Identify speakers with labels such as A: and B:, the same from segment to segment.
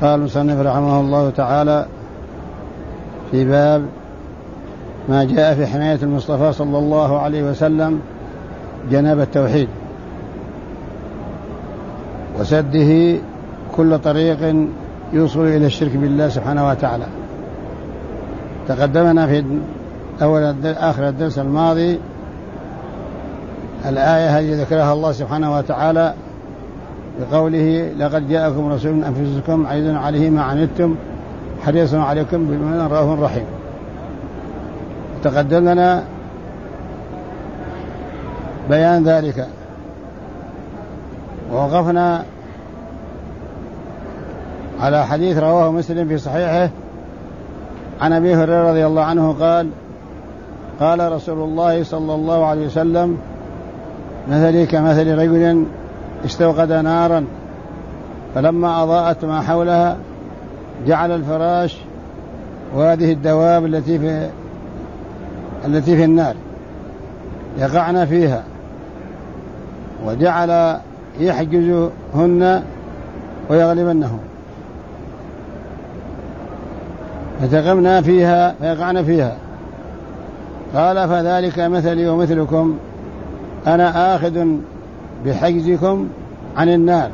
A: قال المصنف رحمه الله تعالى في باب ما جاء في حماية المصطفى صلى الله عليه وسلم جناب التوحيد وسده كل طريق يوصل إلى الشرك بالله سبحانه وتعالى. تقدمنا في آخر الدرس الماضي الآية التي ذكرها الله سبحانه وتعالى بقوله لقد جاءكم رسول من أنفسكم عزيز عليه ما عنتم حريص عليكم بالمؤمنين رؤوف رحيم. تقدمنا بيان ذلك ووقفنا على حديث رواه مسلم في صحيحه عن أبي هريرة رضي الله عنه قال قال رسول الله صلى الله عليه وسلم مثلي كمثل رجل استوقد نارا فلما أضاءت ما حولها جعل الفراش وهذه الدواب التي في النار يقعن فيها وجعل يحجزهن ويغلبنهم فتقمنا فيها فيقعن فيها. قال فذلك مثلي ومثلكم أنا آخذ بحجزكم عن النار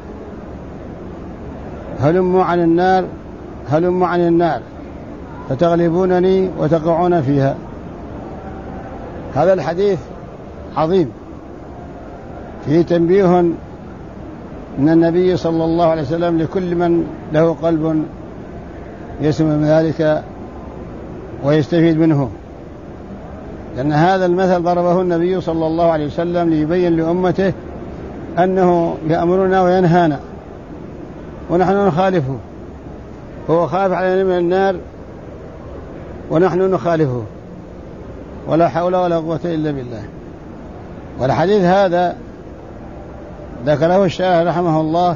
A: هلموا عن النار فتغلبونني وتقعون فيها. هذا الحديث عظيم فيه تنبيه من النبي صلى الله عليه وسلم لكل من له قلب يسمع من ذلك ويستفيد منه، لأن هذا المثل ضربه النبي صلى الله عليه وسلم ليبين لأمته أنه يأمرنا وينهانا ونحن نخالفه، هو خاف علينا من النار ونحن نخالفه ولا حول ولا قوة إلا بالله. والحديث هذا ذكره الشارح رحمه الله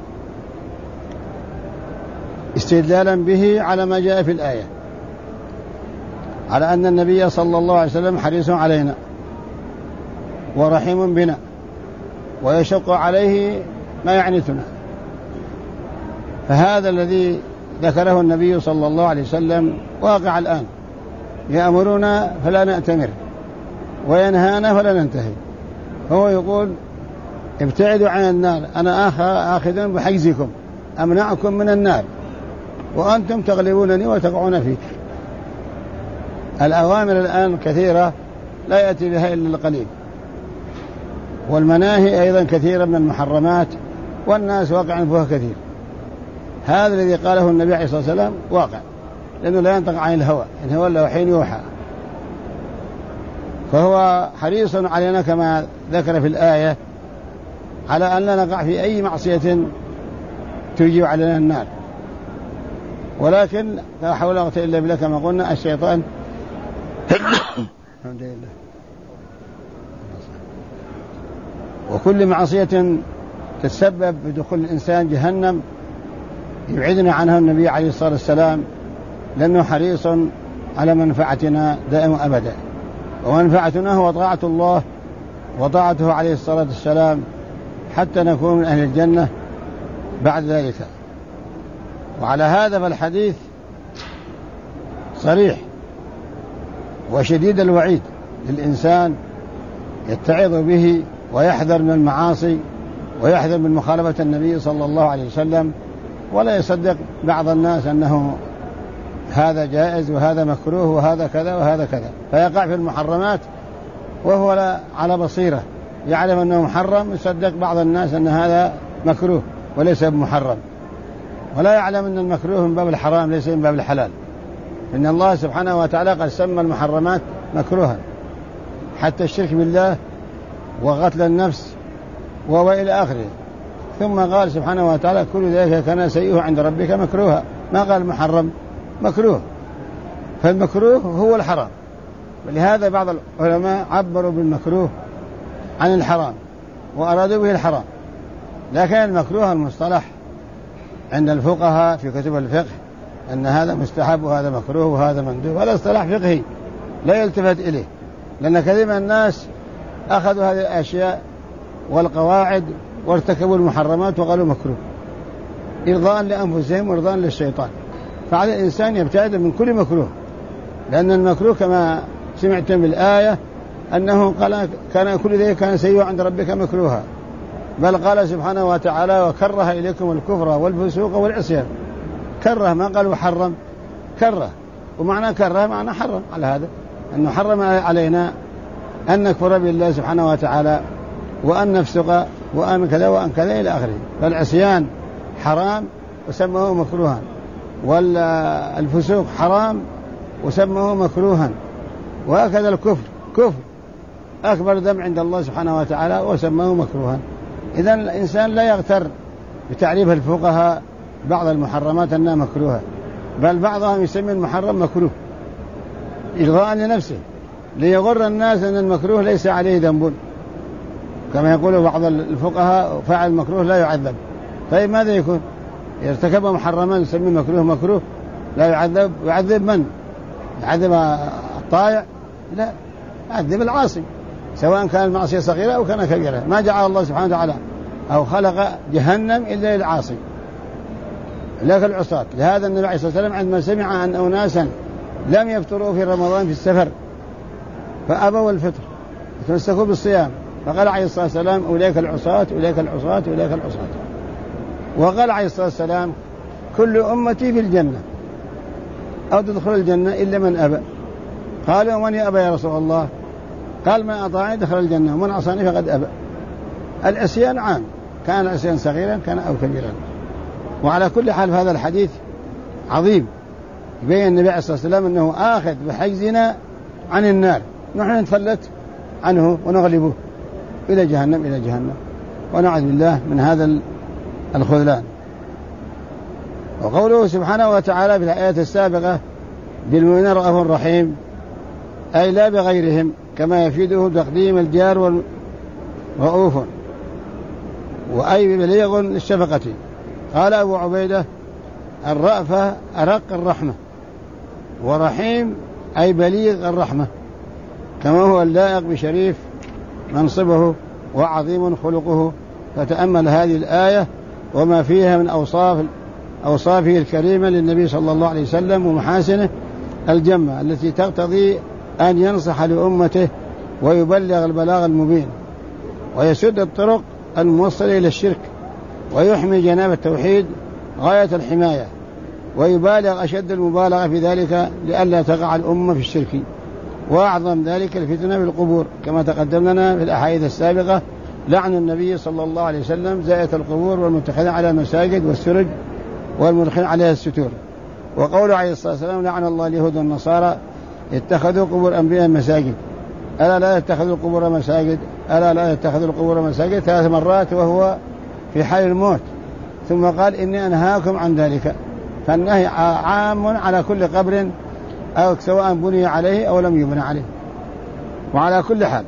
A: استدلالا به على ما جاء في الآية على أن النبي صلى الله عليه وسلم حريص علينا ورحيم بنا ويشق عليه ما يعنتنا. فهذا الذي ذكره النبي صلى الله عليه وسلم واقع الآن، يأمرنا فلا نأتمر وينهانا فلا ننتهي. هو يقول ابتعدوا عن النار أنا آخذ بحجزكم أمنعكم من النار وأنتم تغلبونني وتقعون فيه. الأوامر الآن كثيرة لا يأتي بها إلا القليل، والمناهي أيضا كثيرة من المحرمات والناس واقع فيها كثير. هذا الذي قاله النبي عليه الصلاة والسلام واقع، لأنه لا ينطق عن الهوى إن هو إلا وحي يوحى. فهو حريص علينا كما ذكر في الآية على أن لا نقع في أي معصية توجب علينا النار، ولكن لا حول ولا قوة إلا بالله كما قلنا الشيطان الحمد لله. وكل معصية تتسبب بدخول الإنسان جهنم يبعدنا عنها النبي عليه الصلاة والسلام، لأنه حريص على منفعتنا دائما أبدا، ومنفعتنا هو طاعة الله وطاعته عليه الصلاة والسلام حتى نكون من أهل الجنة بعد ذلك. وعلى هذا فالحديث صريح وشديد الوعيد للإنسان يتعظ به ويحذر من المعاصي ويحذر من مخالفة النبي صلى الله عليه وسلم، ولا يصدق بعض الناس أنه هذا جائز وهذا مكروه وهذا كذا وهذا كذا، فيقع في المحرمات وهو لا على بصيرة يعلم أنه محرم، يصدق بعض الناس أن هذا مكروه وليس بمحرم، ولا يعلم أن المكروه من باب الحرام ليس من باب الحلال. إن الله سبحانه وتعالى قد سمى المحرمات مكروها، حتى الشرك بالله وقتل النفس وإلى آخره. ثم قال سبحانه وتعالى كل ذلك كان سيئه عند ربك مكروها، ما قال محرم، مكروه. فالمكروه هو الحرام، ولهذا بعض العلماء عبروا بالمكروه عن الحرام وأرادوا به الحرام، لكن المكروه المصطلح عند الفقهاء في كتب الفقه أن هذا مستحب وهذا مكروه وهذا مندوب، هذا اصطلاح فقهي لا يلتفت إليه، لأن كثير من الناس أخذوا هذه الأشياء والقواعد وارتكبوا المحرمات وقالوا مكروه، إرضاء لأنفسهم وإرضاء للشيطان. فعلى الإنسان يبتعد من كل مكروه، لأن المكروه كما سمعتم بالآية أنه قال كان كل ذلك كان سيئا عند ربك مكروها، بل قال سبحانه وتعالى وكره إليكم الكفر والفسوق والعصيان. كره، ما قال وحرم، كره، ومعنى كره معنى حرم. على هذا أنه حرم علينا أن نكفر بالله سبحانه وتعالى وأن نفسق وأن كذا وأن كذا إلى آخره. فالعصيان حرام وسموه مكروها، والفسوق حرام وسموه مكروها، وهكذا الكفر كفر أكبر ذنب عند الله سبحانه وتعالى وسموه مكروها. إذن الإنسان لا يغتر بتعريف الفقهاء بعض المحرمات أنها مكروهة، بل بعضهم يسمي المحرم مكروه إغراء لنفسه ليغر الناس أن المكروه ليس عليه ذنب، كما يقول بعض الفقهاء فاعل المكروه لا يعذب. طيب ماذا يكون؟ يرتكب محرما يسمي مكروه مكروه لا يعذب؟ يعذب من؟ يعذب الطائع؟ لا، يعذب العاصي، سواء كان المعصية صغيرة أو كان كبيرة. ما جعل الله سبحانه وتعالى أو خلق جهنم إلا للعاصي لكن العصاة. لهذا النبي عليه الصلاة والسلام عندما سمع أن أناسا لم يفطروا في رمضان في السفر فأبوا الفطر يتمسكوا بالصيام، فقال عليه الصلاة والسلام أولئك العصاة أولئك العصاة أولئك العصاة. وقال عليه الصلاة والسلام كل أمتي في الجنة أو تدخل الجنة إلا من أبى. قالوا ومن يأبى يا رسول الله؟ قال من أطاعني دخل الجنة ومن عصاني فقد أبى. العصيان عام، كان العصيان صغيرا كان أو كبيرا. وعلى كل حال هذا الحديث عظيم يبين النبي عليه الصلاة والسلام أنه آخذ بحجزنا عن النار، نحن نتفلت عنه ونغلبه إلى جهنم إلى جهنم، ونعوذ بالله من هذا الخذلان. وقوله سبحانه وتعالى في الآية السابقة بالمؤمنين رؤوف رحيم، أي لا بغيرهم، كما يفيده تقديم الجار رؤوف، وأي بليغ للشفقة. قال أبو عبيدة الرأفة أرق الرحمة، ورحيم أي بليغ الرحمة، كما هو اللائق بشريف منصبه وعظيم خلقه. فتأمل هذه الآية وما فيها من أوصافه الكريمة للنبي صلى الله عليه وسلم ومحاسنه الجمة التي تقتضي أن ينصح لأمته ويبلغ البلاغ المبين ويسد الطرق الموصلة إلى الشرك ويحمي جناب التوحيد غاية الحماية، ويبالغ أشد المبالغة في ذلك لئلا تقع الأمة في الشرك، وأعظم ذلك الفتنة بالقبور، كما تقدم لنا في الأحاديث السابقة لعن النبي صلى الله عليه وسلم زائة القبور والمتخذين على المساجد والسرج والمدخلين عليها الستور. وقول عليه الصلاة والسلام لعن الله اليهود والنصارى اتخذوا قبور أنبياء مساجد، ألا لا يتخذوا القبور مساجد، ألا لا يتخذوا القبور مساجد 3 مرات وهو في حال الموت، ثم قال إني أنهاكم عن ذلك. فالنهي عام على كل قبر أو سواء بني عليه أو لم يبنى عليه. وعلى كل حال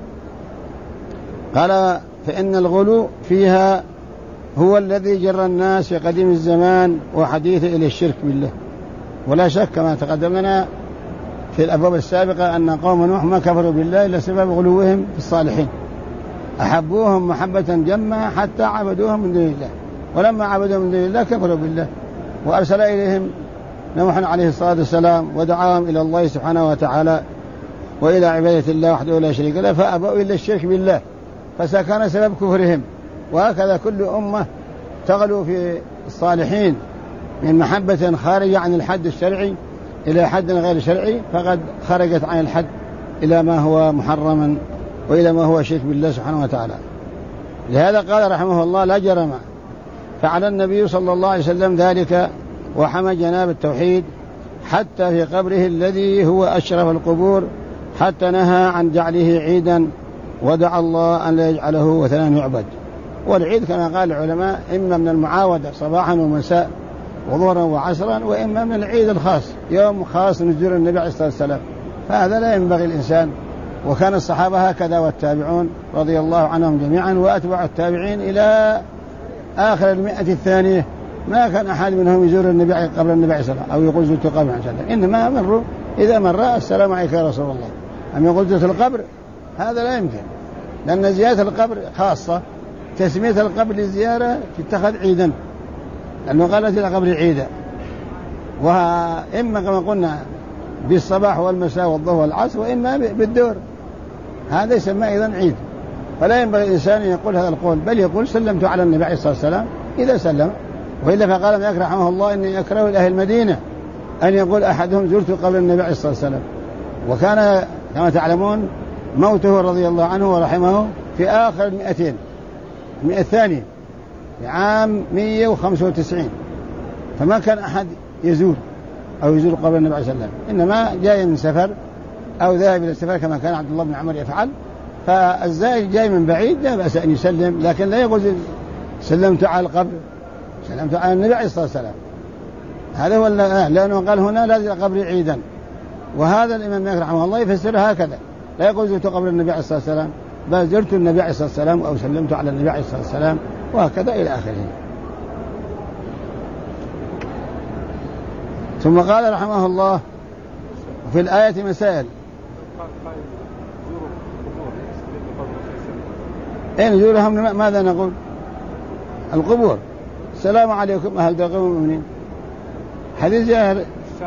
A: قال فإن الغلو فيها هو الذي جر الناس في قديم الزمان وحديثه إلى الشرك بالله. ولا شك كما تقدم لنا في الأبواب السابقة أن قوم نوح ما كفروا بالله إلا سبب غلوهم في الصالحين، أحبوهم محبة جمة حتى عبدوهم من دون الله، ولما عبدوهم من دون الله كفروا بالله، وأرسل إليهم نوح عليه الصلاة والسلام ودعاهم إلى الله سبحانه وتعالى وإلى عبادة الله وحده لا شريك له، فأبوا إلا الشرك بالله، فسكان سبب كفرهم. وهكذا كل أمة تغلو في الصالحين من محبة خارجة عن الحد الشرعي إلى حد غير شرعي فقد خرجت عن الحد إلى ما هو محرما وإلى ما هو شرك بالله سبحانه وتعالى. لهذا قال رحمه الله لا جرم فعل النبي صلى الله عليه وسلم ذلك وحمى جناب التوحيد حتى في قبره الذي هو أشرف القبور، حتى نهى عن جعله عيدا ودعا الله أن لا يجعله وثنا يعبد. والعيد كما قال العلماء إما من المعاودة صباحا ومساء وظهرا وعصرا، وإما من العيد الخاص يوم خاص نزول النبي عليه الصلاة والسلام، فهذا لا ينبغي الإنسان. وكان الصحابة هكذا والتابعون رضي الله عنهم جميعا وأتبع التابعين إلى آخر 100 الثانية ما كان أحد منهم يزور النبي قبل النبي عليه الصلاة والسلام أو يقول زرت القبر عن سلام، إنما مروا إذا مر السلام عليك يا رسول الله. أم يقول زرت القبر هذا لا يمكن، لأن زيارة القبر خاصة، تسمية القبر للزيارة تتخذ عيدا، لأنه قالت إلى قبر عيدا، وإما كما قلنا بالصباح والمساء والظهر والعصر، وإما بالدور، هذا يسمى أيضا عيد. فلا ينبغي الإنسان أن يقول هذا القول، بل يقول سلمت على النبي عليه الصلاة والسلام إذا سلم. وإلا فقال ابن أكرم رحمه الله إني أكره لأهل المدينة أن يقول أحدهم زرت قبر النبي عليه الصلاة والسلام. وكان كما تعلمون موته رضي الله عنه ورحمه في آخر 200 الثانية في عام 195، فما كان أحد يزور قبر النبي عليه الصلاة والسلام، إنما جاي من سفر أو ذاهب إلى السفر كما كان عبد الله بن عمر يفعل. فالزائر جاي من بعيد لا بأس أن يسلم، لكن لا يقول سلمت على القبر، سلمت على النبي عليه الصلاة والسلام. هذا هو لأنه قال هنا لا زر قبر عيدا. وهذا الإمام مالك رحمه الله يفسر هكذا، لا يقول زرت قبر النبي عليه الصلاة والسلام، بل زرت النبي عليه الصلاة والسلام أو سلمت على النبي عليه الصلاة والسلام، وهكذا إلى آخره. ثم قال رحمه الله في الآية مسائل. نزورهم ماذا نقول؟ القبور. السلام عليكم أهل دار المؤمنين. حديث زيارة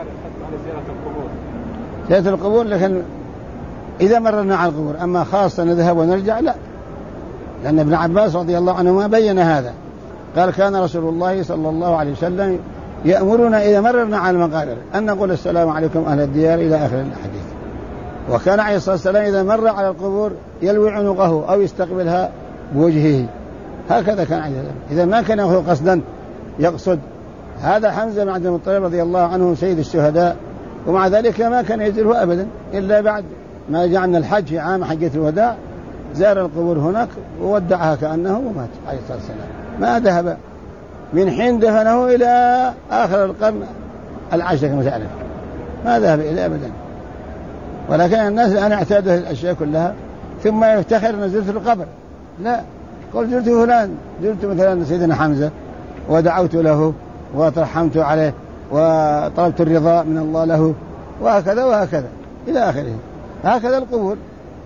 A: القبور، لكن إذا مررنا على القبور، أما خاصة نذهب ونرجع لا، لأن ابن عباس رضي الله عنهما بين هذا، قال كان رسول الله صلى الله عليه وسلم يأمرنا إذا مررنا على المقابر أن نقول السلام عليكم أهل الديار إلى آخر الحديث. وكان عليه الصلاة والسلام إذا مر على القبور يلوي عنقه أو يستقبلها بوجهه، هكذا كان عليه السلام. إذا ما كان يأخذ قصدا يقصد. هذا حمزة بن عبد المطلب رضي الله عنه سيد الشهداء، ومع ذلك ما كان يزوره أبدا إلا بعد ما جاء من الحج في عام حجة الوداع، زار القبور هناك وودعها كأنه ومات عليه الصلاة والسلام. ما ذهب من حين دفنه إلى آخر القرن 10 كما تعلم، ما ذهب إليه أبدا. ولكن الناس الآن اعتادوا هذه الأشياء كلها، ثم يفتخر أن زرت القبر. لا، قل زرت فلان، زرت مثلا سيدنا حمزة ودعوت له وترحمت عليه وطلبت الرضا من الله له، وهكذا وهكذا إلى آخره. هكذا القبور.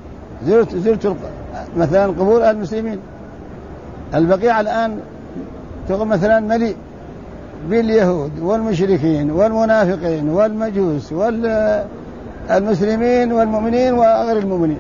A: زرت مثلا قبور المسلمين. البقيع الآن تقول مثلا مليء باليهود والمشركين والمنافقين والمجوس والمسلمين والمؤمنين وغير المؤمنين.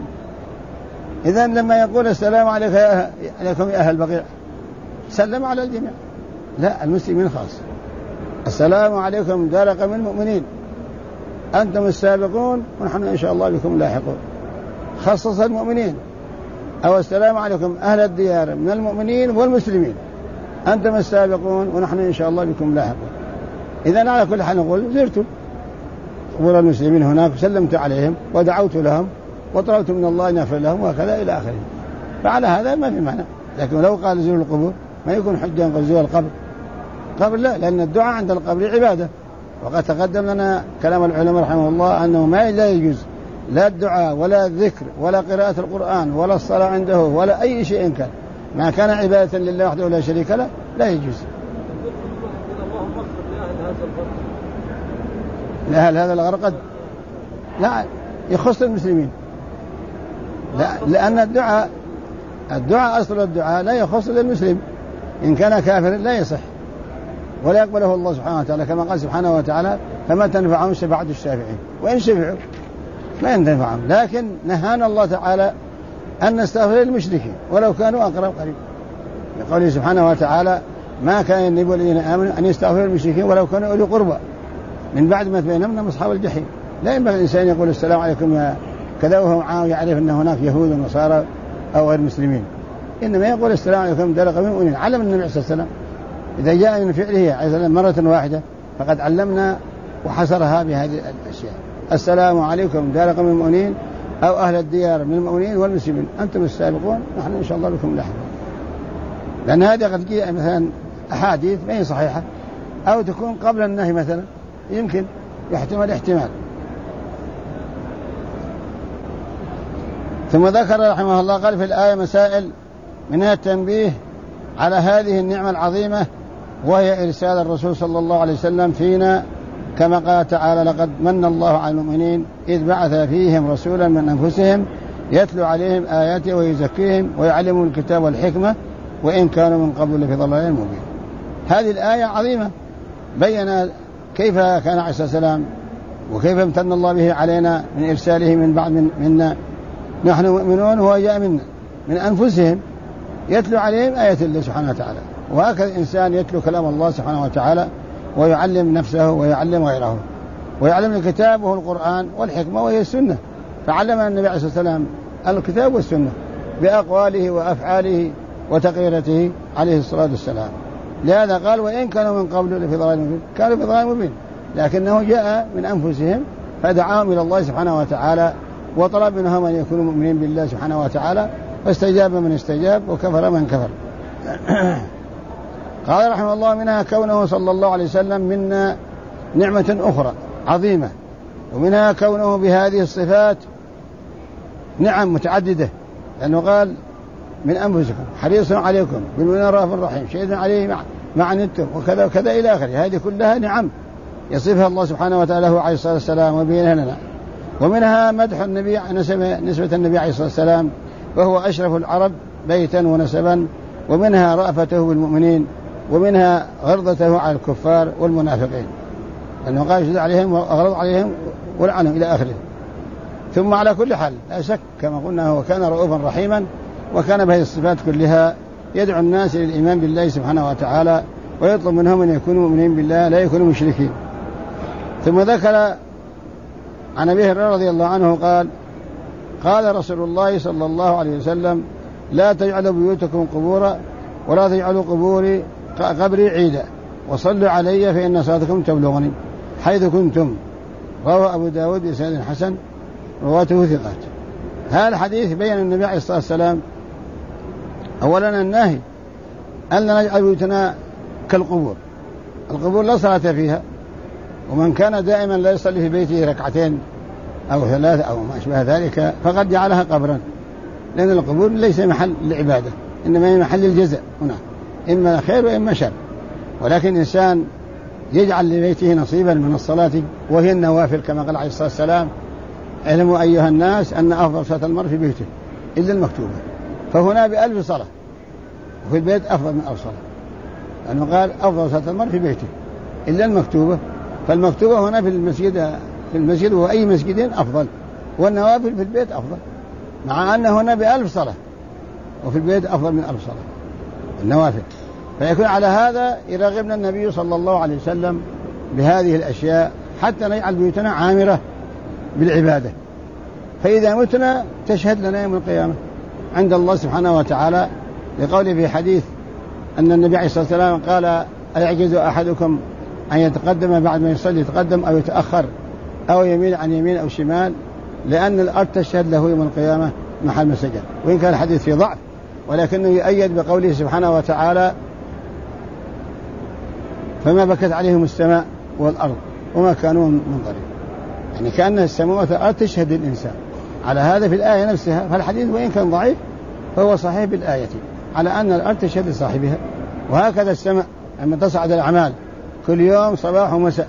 A: إذن لما يقول السلام عليكم يا أهل البقيع، سلم على الجميع، لا، المسلمين خاص. السلام عليكم دار قوم المؤمنين أنتم السابقون ونحن إن شاء الله بكم لاحقون. خصص المؤمنين. أو السلام عليكم أهل الديار من المؤمنين والمسلمين أنتم السابقون ونحن إن شاء الله بكم لاحقون. إذن على كل حال نقول زرت قبور المسلمين هناك، سلمت عليهم ودعوت لهم وطلبت من الله أن يغفر لهم، وهكذا إلى آخره. فعلى هذا ما في معنى. لكن لو قال زوروا القبور ما يكون حجة أن زوروا القبر. قبر لا، لأن الدعاء عند القبر عبادة. وقد تقدم لنا كلام العلماء رحمه الله أنه ما لا يجوز لا الدعاء ولا الذكر ولا قراءة القرآن ولا الصلاة عنده ولا أي شيء كان، ما كان عبادة لله وحده لا شريك له لا يجوز. لأهل هذا الغرقد لا يخص المسلمين، لا، لأن الدعاء أصل الدعاء لا يخص المسلم، إن كان كافر لا يصح ولا يقبله الله سبحانه وتعالى، كما قال سبحانه وتعالى فما تنفعهم شفاعة الشافعين، وإن شفعوا ما ينفعهم. لكن نهانا الله تعالى أن نستغفر للمشركين ولو كانوا أقرب قريب، يقول سبحانه وتعالى ما كان النبي الذين آمنوا أن يستغفروا للمشركين ولو كانوا أولي قربى من بعد ما تبين لهم أصحاب الجحيم. لا ينبغي الإنسان يقول السلام عليكم يا كذا وهو يعرف أن هناك يهود ونصارى أو غير مسلمين، إنما يقول السلام عليكم دار قوم المؤمنين. علم النبي صلى الله عليه وسلم إذا جاء من فعله عليه السلام مرة واحدة فقد علمنا وحصرها بهذه الأشياء: السلام عليكم دار قوم المؤمنين أو أهل الديار من المؤمنين والمسلمين أنتم السابقون نحن إن شاء الله بكم لاحقون. لأن هذه قد جاء مثلا أحاديث ما هي صحيحة أو تكون قبل النهي مثلا، يمكن يحتمل احتمال. ثم ذكر رحمه الله قال في الآية مسائل منها التنبيه على هذه النعمة العظيمة وهي إرسال الرسول صلى الله عليه وسلم فينا، كما قال تعالى: لقد من الله على المؤمنين إذ بعث فيهم رسولا من أنفسهم يتلو عليهم آياته ويزكيهم ويعلمهم الكتاب والحكمة وإن كانوا من قبل لفي ضلال مبين. هذه الآية عظيمة، بين كيف كان عليه الصلاة والسلام وكيف امتن الله به علينا من إرساله من بعد منا. نحن مؤمنون وهو جاء من أنفسهم يتلو عليهم آية الله سبحانه وتعالى. وهكذا الإنسان يتلو كلام الله سبحانه وتعالى ويعلم نفسه ويعلم غيره، ويعلم الكتاب وهو القرآن والحكمة وهي السنة. فعلمنا النبي عليه الصلاة والسلام الكتاب والسنة بأقواله وأفعاله وتقريرته عليه الصلاة والسلام. لهذا قال وإن كانوا من قبل لفي ضلال مبين، كانوا في ضلال مبين، لكنه جاء من أنفسهم فدعاهم إلى الله سبحانه وتعالى وطلب منهم أن يكونوا مؤمنين بالله سبحانه وتعالى، فاستجاب من استجاب وكفر من كفر. قال رحمه الله منها كونه صلى الله عليه وسلم منا نعمة أخرى عظيمة، ومنها كونه بهذه الصفات نعم متعددة، لأنه قال من أنفسكم حريص عليكم بالمؤمنين رؤوف رحيم شهيد عليه ما عنتم وكذا وكذا إلى آخره. هذه كلها نعم يصفها الله سبحانه وتعالى عليه الصلاة والسلام وبينها لنا. ومنها مدح النبي نسبة النبي عليه الصلاة والسلام وهو أشرف العرب بيتا ونسبا، ومنها رأفته بالمؤمنين، ومنها غرضته على الكفار والمنافقين، لأنه قال شد عليهم وأغرض عليهم ولعنهم إلى آخره. ثم على كل حال لا شك كما قلنا هو كان رؤوفا رحيما، وكان بهذه الصفات كلها يدعو الناس إلى الإيمان بالله سبحانه وتعالى، ويطلب منهم أن يكونوا مؤمنين بالله لا يكونوا مشركين. ثم ذكر عن أبي هريرة رضي الله عنه قال قال رسول الله صلى الله عليه وسلم لا تجعلوا بيوتكم قبورا ولا تجعلوا قبري عيدا وصلوا علي فإن صلاتكم تبلغني حيث كنتم. رواه أبو داود بإسناد حسن رواته ثقات. هذا الحديث بين النبي عليه الصلاة والسلام أولا النهي أن نجعل بيوتنا كالقبور. القبور لا صلاة فيها، ومن كان دائما لا يصلي في بيته ركعتين أو ثلاث أو ما أشبه ذلك فقد جعلها قبرا، لأن القبور ليس محل العبادة، إنما هي محل الجزاء هنا، إما خير وإما شر. ولكن إنسان يجعل لبيته نصيبا من الصلاة وهي النوافل كما قال عليه الصلاة والسلام اعلموا أيها الناس أن أفضل صلاة المرء في بيته إلا المكتوبة، فهنا ب1000 صلاة، وفي البيت أفضل من 1000 صلاة، لأنه قال أفضل صلاة المرء في بيته إلا المكتوبة. فالمكتوبة هنا في المسجد وأي مسجد أفضل، والنوافل في البيت أفضل، مع أن هنا ب1000 صلاة وفي البيت أفضل من 1000 صلاة النوافل. فيكون على هذا يرغبنا النبي صلى الله عليه وسلم بهذه الأشياء حتى نجعل بيوتنا عامرة بالعبادة، فإذا متنا تشهد لنا يوم القيامة عند الله سبحانه وتعالى، لقوله في حديث أن النبي عليه الصلاة والسلام قال أيعجز أحدكم أن يتقدم بعد ما يصلي يتقدم أو يتأخر أو يميل عن يمين أو شمال، لأن الأرض تشهد له يوم القيامة محل مسجد. وإن كان الحديث في ضعف ولكنه يؤيد بقوله سبحانه وتعالى فما بكت عليهم السماء والأرض وما كانوا منظرين، يعني كأن السماوات والأرض تشهد الإنسان على هذا في الآية نفسها. فالحديث وإن كان ضعيف فهو صحيح بالآية على أن الأرض تشهد لصاحبها. وهكذا السماء لما تصعد الأعمال كل يوم صباح ومساء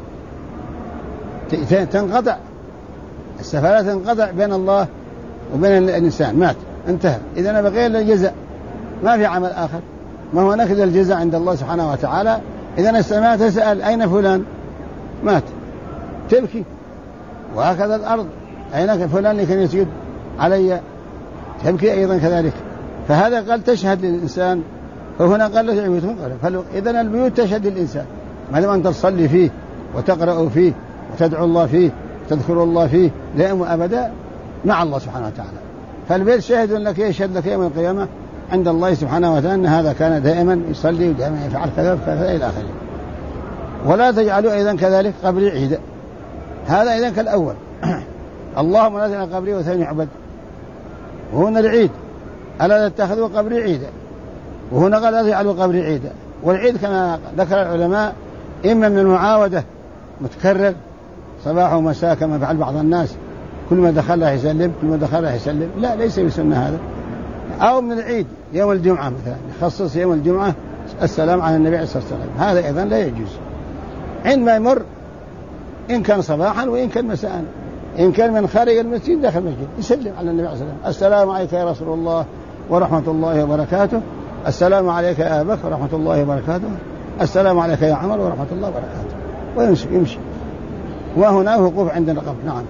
A: تنقطع السفارة، تنقطع بين الله وبين الإنسان، مات انتهى، إذا بقي إلا الجزاء، ما في عمل آخر، ما هو نكد الجزاء عند الله سبحانه وتعالى. إذا السماء تسأل أين فلان مات تبكي، وهكذا الأرض أين فلان اللي كان يسجد علي تبكي أيضا كذلك. فهذا قال تشهد للإنسان، فهنا قال له بيوتهم قبر. إذن البيوت تشهد للإنسان ما دام أنت تصلي فيه وتقرأ فيه وتدعو الله فيه وتذكر الله فيه دائما أبدا مع الله سبحانه وتعالى. فالبيت شاهد لك يشهد لك يوم القيامة عند الله سبحانه وتعالى أن هذا كان دائما يصلي ودائما يفعل كذا وكذا إلى آخره. ولا تجعلوا أيضا كذلك قبري عيدا، هذا إذن كالأول اللهم لا تجعل قبري وثني يعبد، وهنا العيد ألا تتخذوا قبري عيدا، وهنا قال لا تجعلوا قبري عيدا. والعيد كما ذكر العلماء إما من المعاودة متكرر صباح ومساء كما فعل بعض الناس كل ما دخل يسلم كل ما دخل يسلم، لا ليس بسنة هذا. أو من العيد يوم الجمعة مثلا يخصص يوم الجمعة السلام على النبي عليه الصلاة والسلام، هذا أيضا لا يجوز عندما يمر، إن كان صباحا وإن كان مساء، إن كان من خارج المسجد داخل المسجد يسلم على النبي عليه الصلاة والسلام السلام عليك يا رسول الله ورحمة الله وبركاته، السلام عليك يا أبا بكر ورحمة الله وبركاته، السلام عليك يا عمر ورحمة الله وبركاته، ويمشي يمشي. وهنا وقوف عند الرقم. نعم.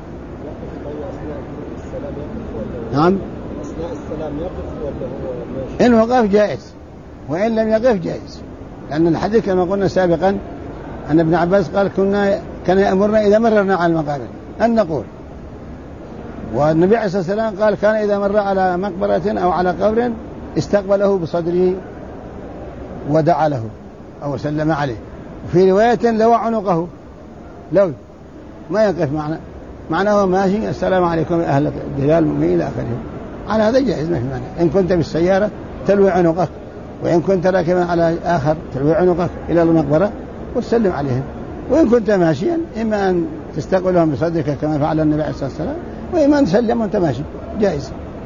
A: نعم.
B: أثناء السلام يقف ولا هو ماشي؟
A: إن وقف جائز، وإن لم يقف جائز، لأن الحديث كما قلنا سابقا أن ابن عباس قال كان يأمرنا إذا مررنا على المقابر أن نقول، والنبي عليه الصلاة والسلام قال كان إذا مر على مقبرة أو على قبر استقبله بصدره ودعا له أو سلم عليه. في رواية لو عنقه، لو ما يقف معناه ماشي السلام عليكم أهل الدلال إلى آخره. على هذا جائز ما في معنى. إن كنت بالسيارة تلوي عنقك، وإن كنت راكبا على آخر تلوي عنقك إلى المقبرة وتسلم عليهم. وإن كنت ماشيا إما أن تستقبلهم بصدرك كما فعل النبي عليه الصلاة والسلام، وإما أن تسلم وأنت ماشي جائز.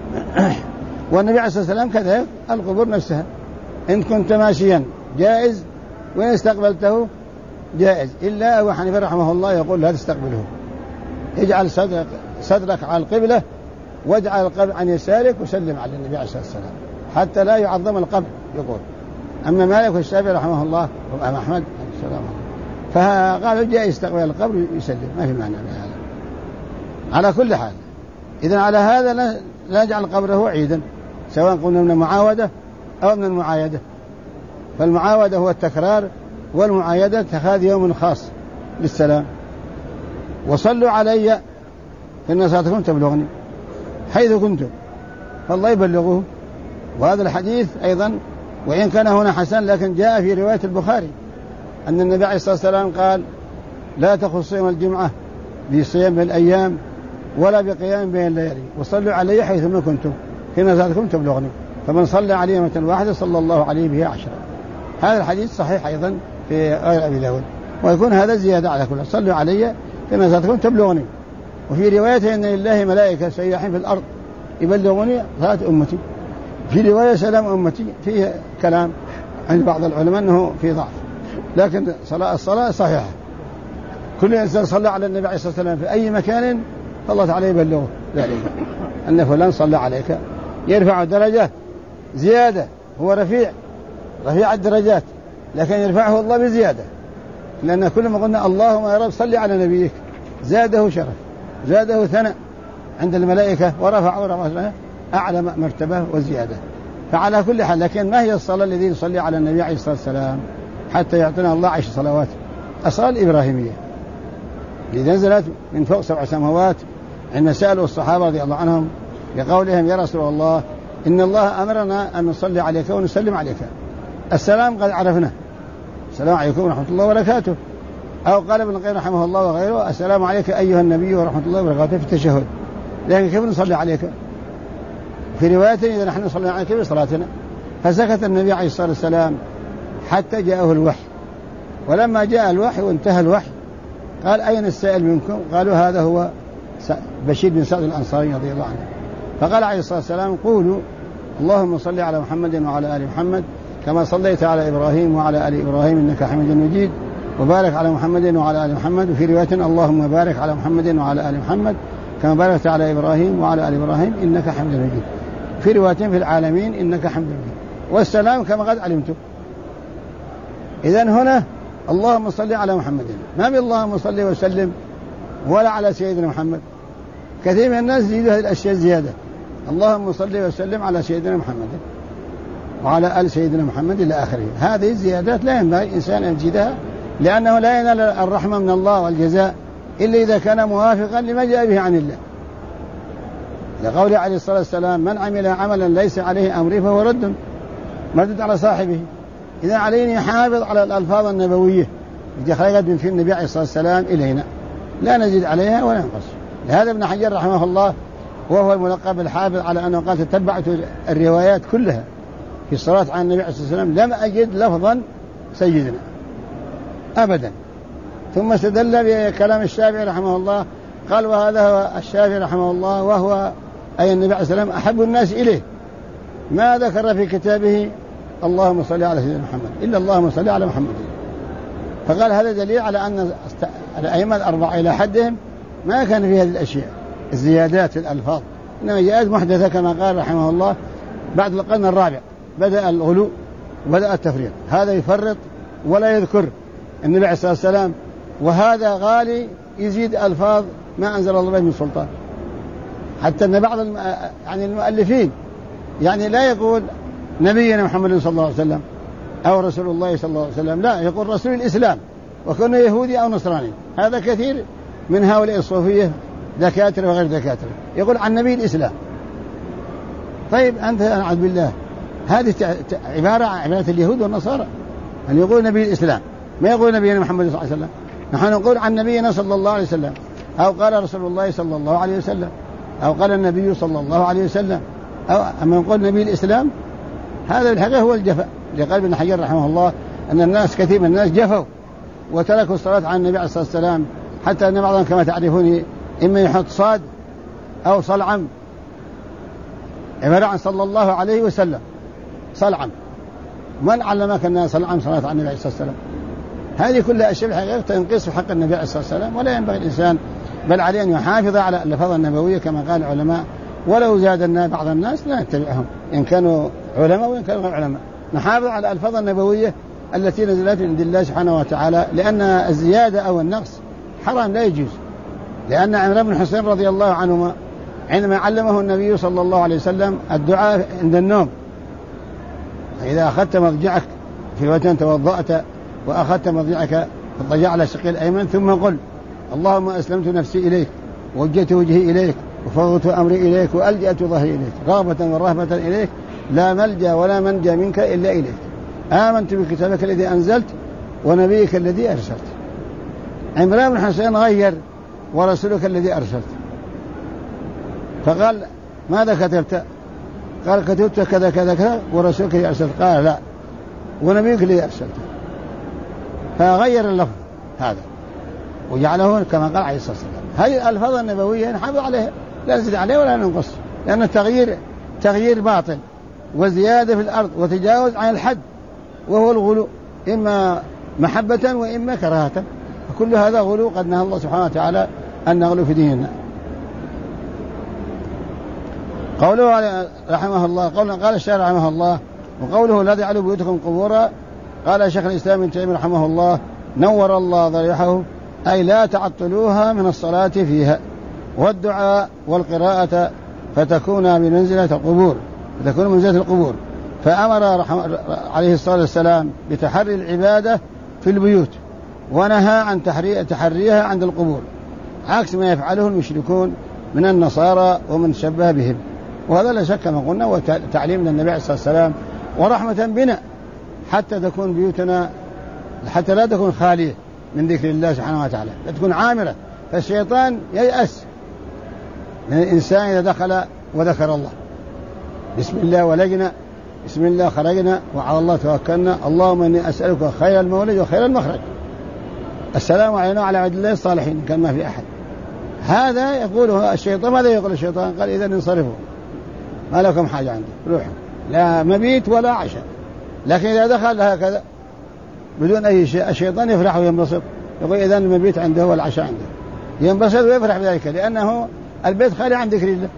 A: والنبي عليه الصلاة والسلام كذلك القبور نفسها إن كنت ماشيا جائز، وإن استقبلته جائز، إلا أبو حنيفة رحمه الله يقول لا تستقبله، اجعل صدرك على القبلة واجعل القبر عن يسارك وسلم على النبي عليه الصلاة والسلام حتى لا يعظم القبر يقول. أما مالك والشافعي رحمه الله وأم أحمد السلام فقالوا جاء يستقبل القبر يسلم، ما في معنى هذا. على كل حال إذن على هذا لا نجعل قبره عيدا، سواء قلنا من المعاودة أو من المعايدة. فالمعاودة هو التكرار، والمعايدة اتخاذ يوم خاص للسلام. وصلوا علي فإن صلاتكم تبلغني حيث كنتم، فالله يبلغه. وهذا الحديث أيضا وإن كان هنا حسن لكن جاء في رواية البخاري أن النبي عليه الصلاة والسلام قال لا تخص يوم الجمعة بصيام بالأيام ولا بقيام بين الليالي، وصلوا علي حيثما كنتم فإن صلاتكم تبلغني، فمن صلى عليه مرة واحدة صلى الله عليه به 10. هذا الحديث صحيح أيضا في غير أبي داود، ويكون هذا زيادة على كل صلوا علي فإن صلاتكم تبلغني. وفي رواية إن لله ملائكة سياحين في الأرض يبلغوني صلاة أمتي. في رواية سلام أمتي فيه كلام عند بعض العلماء أنه في ضعف، لكن الصلاة صحيحة. كل إنسان صلى على النبي عليه الصلاة والسلام في أي مكان الله تعالى يبلغه ذلك أن فلان صلى عليك، يرفع درجة زيادة. هو رفيع الدرجات، لكن يرفعه الله بزيادة، لأن كل ما قلنا اللهم يا رب صل على نبيك زاده شرف، زاده ثناء عند الملائكة، ورفعوا أعلى مرتبة وزيادة. فعلى كل حال، لكن ما هي الصلاة الذي نصلي على النبي عليه الصلاة والسلام حتى يعطينا الله 10 صلوات؟ الصلاة الإبراهيمية التي نزلت من فوق 7 سماوات عندما سألوا الصحابة رضي الله عنهم بقولهم يا رسول الله إن الله أمرنا أن نصلي عليك ونسلم عليك. السلام قد عرفنا، السلام عليكم ورحمة الله وبركاته. أو قال ابن القيم رحمه الله وغيره السلام عليك أيها النبي ورحمة الله وبركاته في التشهد، لكن كيف نصلي عليك؟ في رواية إذا نحن نصلي عليك بصلاتنا. فسكت النبي عليه الصلاة والسلام حتى جاءه الوحي، ولما جاء الوحي وانتهى الوحي قال أين السائل منكم؟ قالوا هذا هو بشير بن سعد الأنصاري رضي الله عنه. فقال عليه الصلاة والسلام قولوا اللهم صل على محمد وعلى آل محمد كما صليت على إبراهيم وعلى آل إبراهيم إنك حميد مجيد، وبارك على محمد وعلى آل محمد. وفي رواية اللهم بارك على محمد وعلى آل محمد كما باركت على إبراهيم وعلى آل إبراهيم إنك حميد مجيد. في رواية في العالمين إنك حميد مجيد. والسلام كما قد علمتم. إذن هنا اللهم صل على محمد، ما من اللهم صل وسلم ولا على سيدنا محمد. كثير من الناس يزيدوا هذه الأشياء زيادة، اللهم صل وسلم على سيدنا محمد وعلى آل سيدنا محمد إلى آخره. هذه الزيادات لا ينبغي الإنسان أن يزيدها، لأنه لا ينال الرحمة من الله والجزاء إلا إذا كان موافقا لما جاء به عن الله. لقول عليه الصلاة والسلام من عمل عملا ليس عليه أمري فهو مردود على صاحبه. إذا علينا حافظ على الألفاظ النبوية التي خرجت من في النبي عليه الصلاة والسلام إلينا، لا نزيد عليها ولا ننقص. لهذا ابن حجر رحمه الله وهو الملقب بالحافظ على أنه قال تتبعت الروايات كلها في الصلاة على النبي عليه الصلاة والسلام لم أجد لفظا سيدنا أبدا. ثم استدل بكلام الشافعي رحمه الله قال وهذا هو الشافعي رحمه الله وهو أي النبي عليه الصلاة والسلام أحب الناس إليه، ما ذكر في كتابه اللهم صل على سيدنا محمد إلا اللهم صل على محمد. فقال هذا دليل على أن الأئمة الأربعة إلى حدهم ما كان في هذه الأشياء الزيادات في الألفاظ، إنما جاءت محدثة كما قال رحمه الله بعد القرن الرابع بدأ الغلو وبدأ التفريط. هذا يفرط ولا يذكر النبي عليه الصلاة والسلام، وهذا غالي يزيد ألفاظ ما أنزل الله به من سلطان. حتى أن بعض يعني المؤلفين يعني لا يقول نبينا محمد صلى الله عليه وسلم أو رسول الله صلى الله عليه وسلم، لا، يقول رسول الإسلام وكونه يهودي أو نصراني. هذا كثير من هؤلاء الصوفية دكاترة وغير دكاترة يقول عن نبي الإسلام. طيب أنت أعوذ بالله، هذه عبارة عن عبارة اليهود والنصارى أن يقول نبي الإسلام، ما يقول نبينا محمد صلى الله عليه وسلم. نحن نقول عن نبينا صلى الله عليه وسلم، أو قال رسول الله صلى الله عليه وسلم، أو قال النبي صلى الله عليه وسلم، أو أما نقول نبي الإسلام. هذا الحقيقة هو الجفاء لقلب ابن حجر رحمه الله، أن الناس كثير من الناس جفوا وتركوا الصلاة على النبي عليه الصلاة والسلام، حتى أن بعضهم كما تعرفون إما يحط صاد أو صلعم عبارة عن صلى الله عليه وسلم، صلعم. من علمك أن صلعم صلاة على النبي عليه الصلاة والسلام؟ هذه كلها أشياء حقيقة تنقص في حق النبي عليه الصلاة والسلام، ولا ينبغي الإنسان، بل عليه أن يحافظ على الألفاظ النبوية كما قال العلماء، ولو زاد بعض الناس لا نتبعهم إن كانوا علماء وإن كانوا غير علماء. نحافظ على الألفاظ النبوية التي نزلت من عند الله سبحانه وتعالى، لأن الزيادة أو النقص حرام لا يجوز. لأن عمران بن حسين رضي الله عنهما عندما علمه النبي صلى الله عليه وسلم الدعاء عند النوم، إذا أخذت مضجعك في وجه توضأت وأخذت مضجعك فاضطجع على شقي الأيمن ثم قل اللهم أسلمت نفسي إليك ووجهت وجهي إليك وفوضت أمري إليك وألجأت ظهري إليك رغبة ورهبة إليك لا ملجأ ولا منجا منك إلا إليك، آمنت بكتابك الذي أنزلت ونبيك الذي أرسلت. عمران بن حسين غير ورسولك الذي أرسلت، فقال ماذا كتبت؟ قال كتبت كذا كذا كذا ورسولك الذي أرسلت. قال لا، ونبيك الذي أرسلت. فغير اللفظ هذا وجعله كما قال عليه الصلاة والسلام. هذه الألفاظ النبوية نحافظ عليها، لا نزيد عليها ولا ننقص، لأن التغيير تغيير باطل وزيادة في الأرض وتجاوز عن الحد، وهو الغلو إما محبة وإما كراهة، فكل هذا غلو قد نهى الله سبحانه وتعالى أن نغلو في ديننا. قوله رحمه الله، قال الشاعر رحمه الله، وقوله لا تجعلوا بيوتكم قبورا، قال شيخ الإسلام ابن تيمية رحمه الله نور الله ضريحه، أي لا تعطلوها من الصلاة فيها والدعاء والقراءة فتكون بمنزلة القبور، فتكون منزلة القبور. فأمر عليه الصلاة والسلام بتحري العبادة في البيوت، ونهى عن تحريها عند القبور، عكس ما يفعله المشركون من النصارى ومن شبه بهم. وهذا لا شك ما قلنا وتعليم للنبي عليه الصلاة والسلام ورحمة بنا حتى تكون بيوتنا، حتى لا تكون خالية من ذكر الله سبحانه وتعالى، لا تكون عامرة. فالشيطان ييأس من الإنسان إذا دخل وذكر الله، بسم الله ولجنا، بسم الله خرجنا، وعلى الله توكلنا، اللهم إني أسألك خير المولد وخير المخرج، السلام علينا وعلى عباد الله الصالحين كان ما في أحد. هذا يقوله الشيطان. ماذا يقول الشيطان؟ قال إذا انصرفوا، ما لكم حاجة عندي، روحوا، لا مبيت ولا عشاء. لكن إذا دخل هكذا بدون أي شيء الشيطان يفرح وينبسط، يقول إذا المبيت عنده والعشاء عنده، ينبسط ويفرح بذلك، لأنه البيت خالي عن ذكر الله،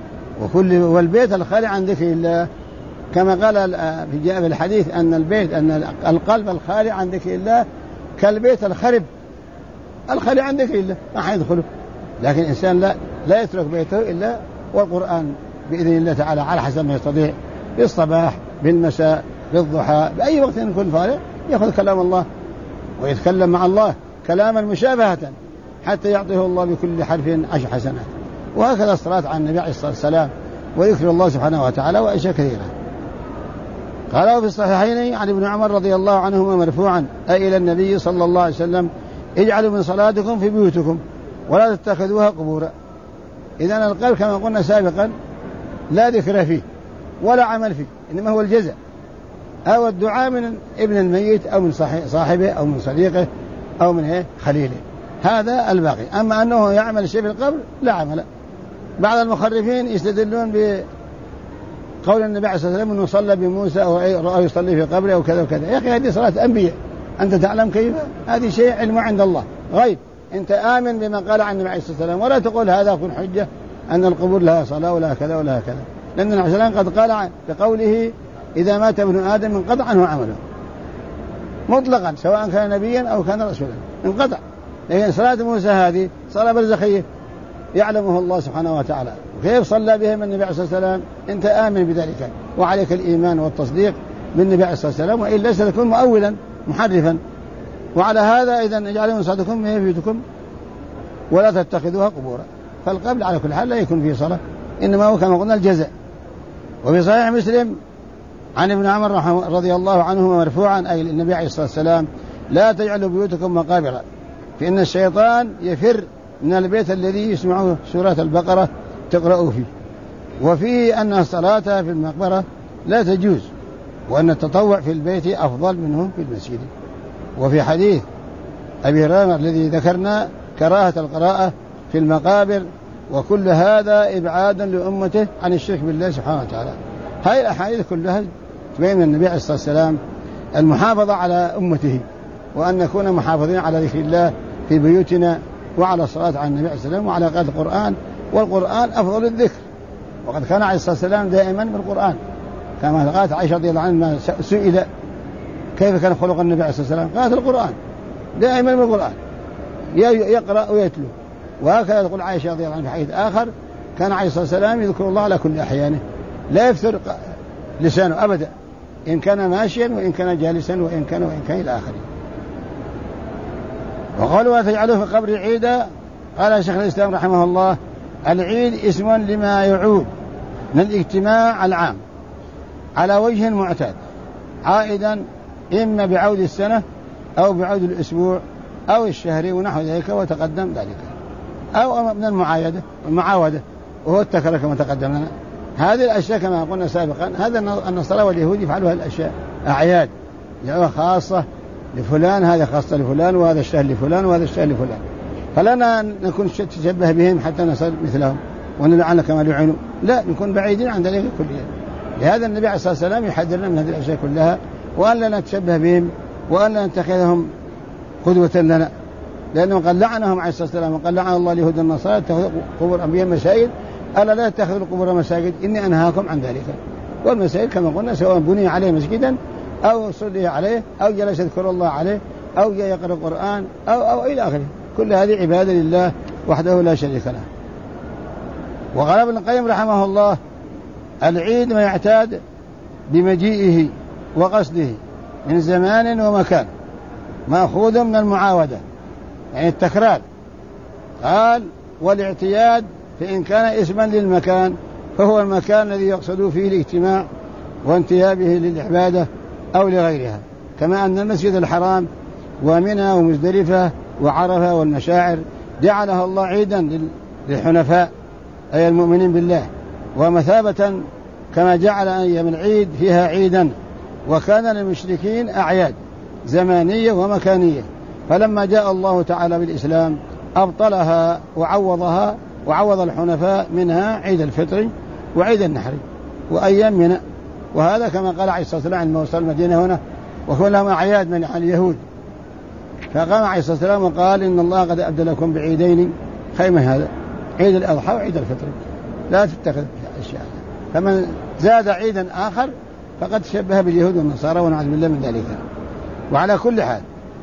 A: والبيت الخالي عن ذكر الله كما قال في الحديث أن القلب الخالي عن ذكر الله كالبيت الخرب الخالي عن ذكر الله ما حيدخله. لكن الإنسان لا يترك بيته إلا والقرآن بإذن الله تعالى على حسب ما يستطيع، بالصباح بالمساء بالضحى بأي وقت يكون فارغ يأخذ كلام الله ويتكلم مع الله كلاما مشابهة حتى يعطيه الله بكل حرف 10 حسنات. وهكذا الصلاة على النبي عليه الصلاة والسلام وذكر الله سبحانه وتعالى وأشياء كثيرة. قالوا في الصحيحين عن ابن عمر رضي الله عنهما مرفوعا أي إلى النبي صلى الله عليه وسلم اجعلوا من صلاتكم في بيوتكم ولا تتخذوها قبورا. إذن القلب كما قلنا سابقا لا ذكر فيه ولا عمل فيه، إنما هو الجزاء أو الدعاء من ابن الميت أو من صاحبه أو من صديقه أو من خليله، هذا الباقي. أما أنه يعمل شيء في القبر لا عمل. بعض المخرفين يستدلون بقول النبي عليه الصلاة والسلام أنه صلى بموسى أو يصلي في قبره أو كذا وكذا. يا أخي هذه صلاة أنبياء، أنت تعلم كيف؟ هذه شيء علم عند الله غيب، أنت آمن بما قال عن النبي عليه الصلاة والسلام، ولا تقول هذا يكون حجة أن القبور لها صلاة ولا كذا ولا كذا، لأن النبي عليه الصلاة والسلام قد قال بقوله إذا مات ابن آدم انقطع عنه عمله. مطلقا سواء كان نبيا أو كان رسولا انقطع. لكن صلاة موسى هذه صلاة برزخية يعلمه الله سبحانه وتعالى، وكيف صلى بهم النبي عليه الصلاة والسلام أنت آمن بذلك وعليك الإيمان والتصديق بالنبي عليه الصلاة والسلام، وإلا ستكون مؤولا محرفا. وعلى هذا إذن اجعلوا صلاتكم في بيوتكم ولا تتخذوها قبورا. فالقبر على كل حال لا يكون فيه صلاة، إنما هو كما قلنا الجزاء. وفي صحيح مسلم عن ابن عمر رضي الله عنهما مرفوعا أي النبي عليه الصلاة والسلام: لا تجعلوا بيوتكم مقابر، فإن الشيطان يفر من البيت الذي يسمعه سورة البقرة تقرأ فيه. وفيه أن الصلاة في المقبرة لا تجوز، وأن التطوع في البيت أفضل منه في المسجد. وفي حديث أبي هريرة الذي ذكرنا كراهة القراءة في المقابر، وكل هذا إبعادا لأمته عن الشرك بالله سبحانه وتعالى. هذه الأحاديث كلها تبين النبي عليه الصلاة والسلام المحافظة على أمته، وأن نكون محافظين على ذكر الله في بيوتنا، وعلى الصلاة على النبي عليه الصلاة والسلام، وعلى قراءة القرآن. والقرآن أفضل الذكر، وقد كان عليه الصلاة والسلام دائما بالقرآن، كما قالت عائشة رضي الله عنها سئل كيف كان خلق النبي عليه الصلاة والسلام، قالت القرآن، دائما بالقرآن يقرأ ويتلو. وهكذا تقول عائشة رضي الله عنها في حديث آخر: كان عليه الصلاة والسلام يذكر الله على كل أحيانه، لا يفتر لسانه أبدا، إن كان ماشيا وإن كان جالسا وإن كان إلى آخره. وقالوا: وتجعلوه في قبر عيدا. قال شيخ الإسلام رحمه الله: العيد اسم لما يعود من الاجتماع العام على وجه معتاد، عائدا إما بعود السنة أو بعود الأسبوع أو الشهر ونحو ذلك، وتقدم ذلك، أو من المعاودة وهو التكرار كما تقدم لنا. هذه الأشياء كما قلنا سابقا، هذا النصارى واليهود يفعلوا هذه الأشياء أعياد يعني خاصة لفلان، هذا خاصة لفلان، وهذا الشهر لفلان، وهذا الشهر لفلان، فلنا نكون نتشبه بهم حتى نصير مثلهم ونلعن كما لعنوا، لا، نكون بعيدين عن ذلك كله. لهذا النبي عليه الصلاة والسلام يحذرنا من هذه الأشياء كلها، وأن لا نتشبه بهم، وأن لا نتخذهم قدوة لنا، لأنه قد لعنهم عليه الصلاة والسلام، وقال: لعن الله اليهود والنصارى اتخذوا قبور أنبياء مساجد، ألا لا تتخذوا القبور مساجد إني أنهاكم عن ذلك. والمساجد كما قلنا سواء بني عليه مسجدا أو صلي عليه أو جلس يذكر الله عليه أو جاء يقرأ القرآن أو إلى آخره، كل هذه عبادة لله وحده لا شريك له. وقال ابن القيم رحمه الله: العيد ما يعتاد بمجيئه وقصده من زمان ومكان، مأخوذ من المعاودة يعني التكرار. قال: والاعتياد فإن كان اسما للمكان فهو المكان الذي يقصد فيه الاجتماع وانتيابه للعبادة أو لغيرها، كما أن المسجد الحرام ومنى ومزدلفة وعرفة والمشاعر جعلها الله عيدا للحنفاء أي المؤمنين بالله، ومثابة كما جعل أيام العيد فيها عيدا. وكان للمشركين أعياد زمانية ومكانية، فلما جاء الله تعالى بالإسلام أبطلها وعوض الحنفاء منها عيد الفطر وعيد النحر وأيام منى. وهذا كما قال عليه الصلاة والسلام عندما وصل المدينة هنا وكان لهم أعياد من اليهود، فقام عليه الصلاة والسلام وقال: إن الله قد أبدلكم بعيدين خير هذا، عيد الأضحى وعيد الفطر، لا تتخذ أشياء. فمن زاد عيدا آخر فقد شبه باليهود والنصارى ونعوذ بالله من ذلك. وعلى كل حال،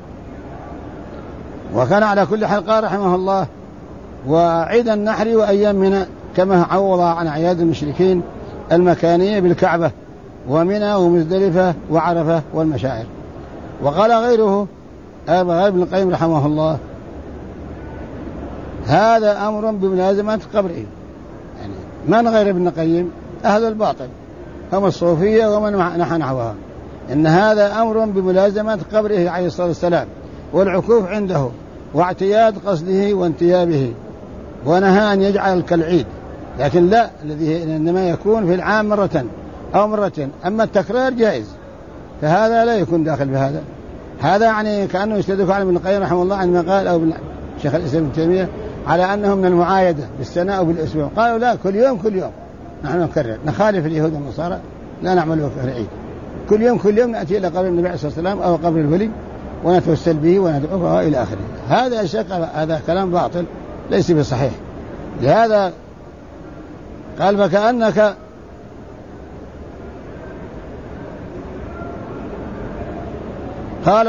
A: وكان على كل حال قال رحمه الله: وعيد النحر وأيام منى كما عوض عن أعياد المشركين المكانية بالكعبة ومنى ومزدلفة وعرفة والمشاعر. وقال غيره ابن القيم رحمه الله: هذا أمر بملازمة قبره. يعني من غير ابن القيم أهل الباطل هم الصوفية ومن نحوها، إن هذا أمر بملازمة قبره عليه الصلاة والسلام والعكوف عنده واعتياد قصده وانتيابه، ونهى أن يجعل كالعيد، لكن لا، الذي إنما يكون في العام مرة أو مرتين، أما التكرار جائز، فهذا لا يكون داخل بهذا. هذا يعني كأنه يستدرك على ابن القيم رحمه الله عندما قال أو شيخ الإسلام ابن تيمية على أنه من المعايدة بالسنة أو بالأسبوع، قالوا لا، كل يوم نحن نكرر، نخالف اليهود والنصارى، لا نعمل كالعيد، كل يوم نأتي إلى قبر النبي عليه الصلاة والسلام أو قبر الولي ونتوسل به وندعوه إلى آخره. هذا شيء، هذا كلام باطل ليس بصحيح. لهذا قال: فكأنك قال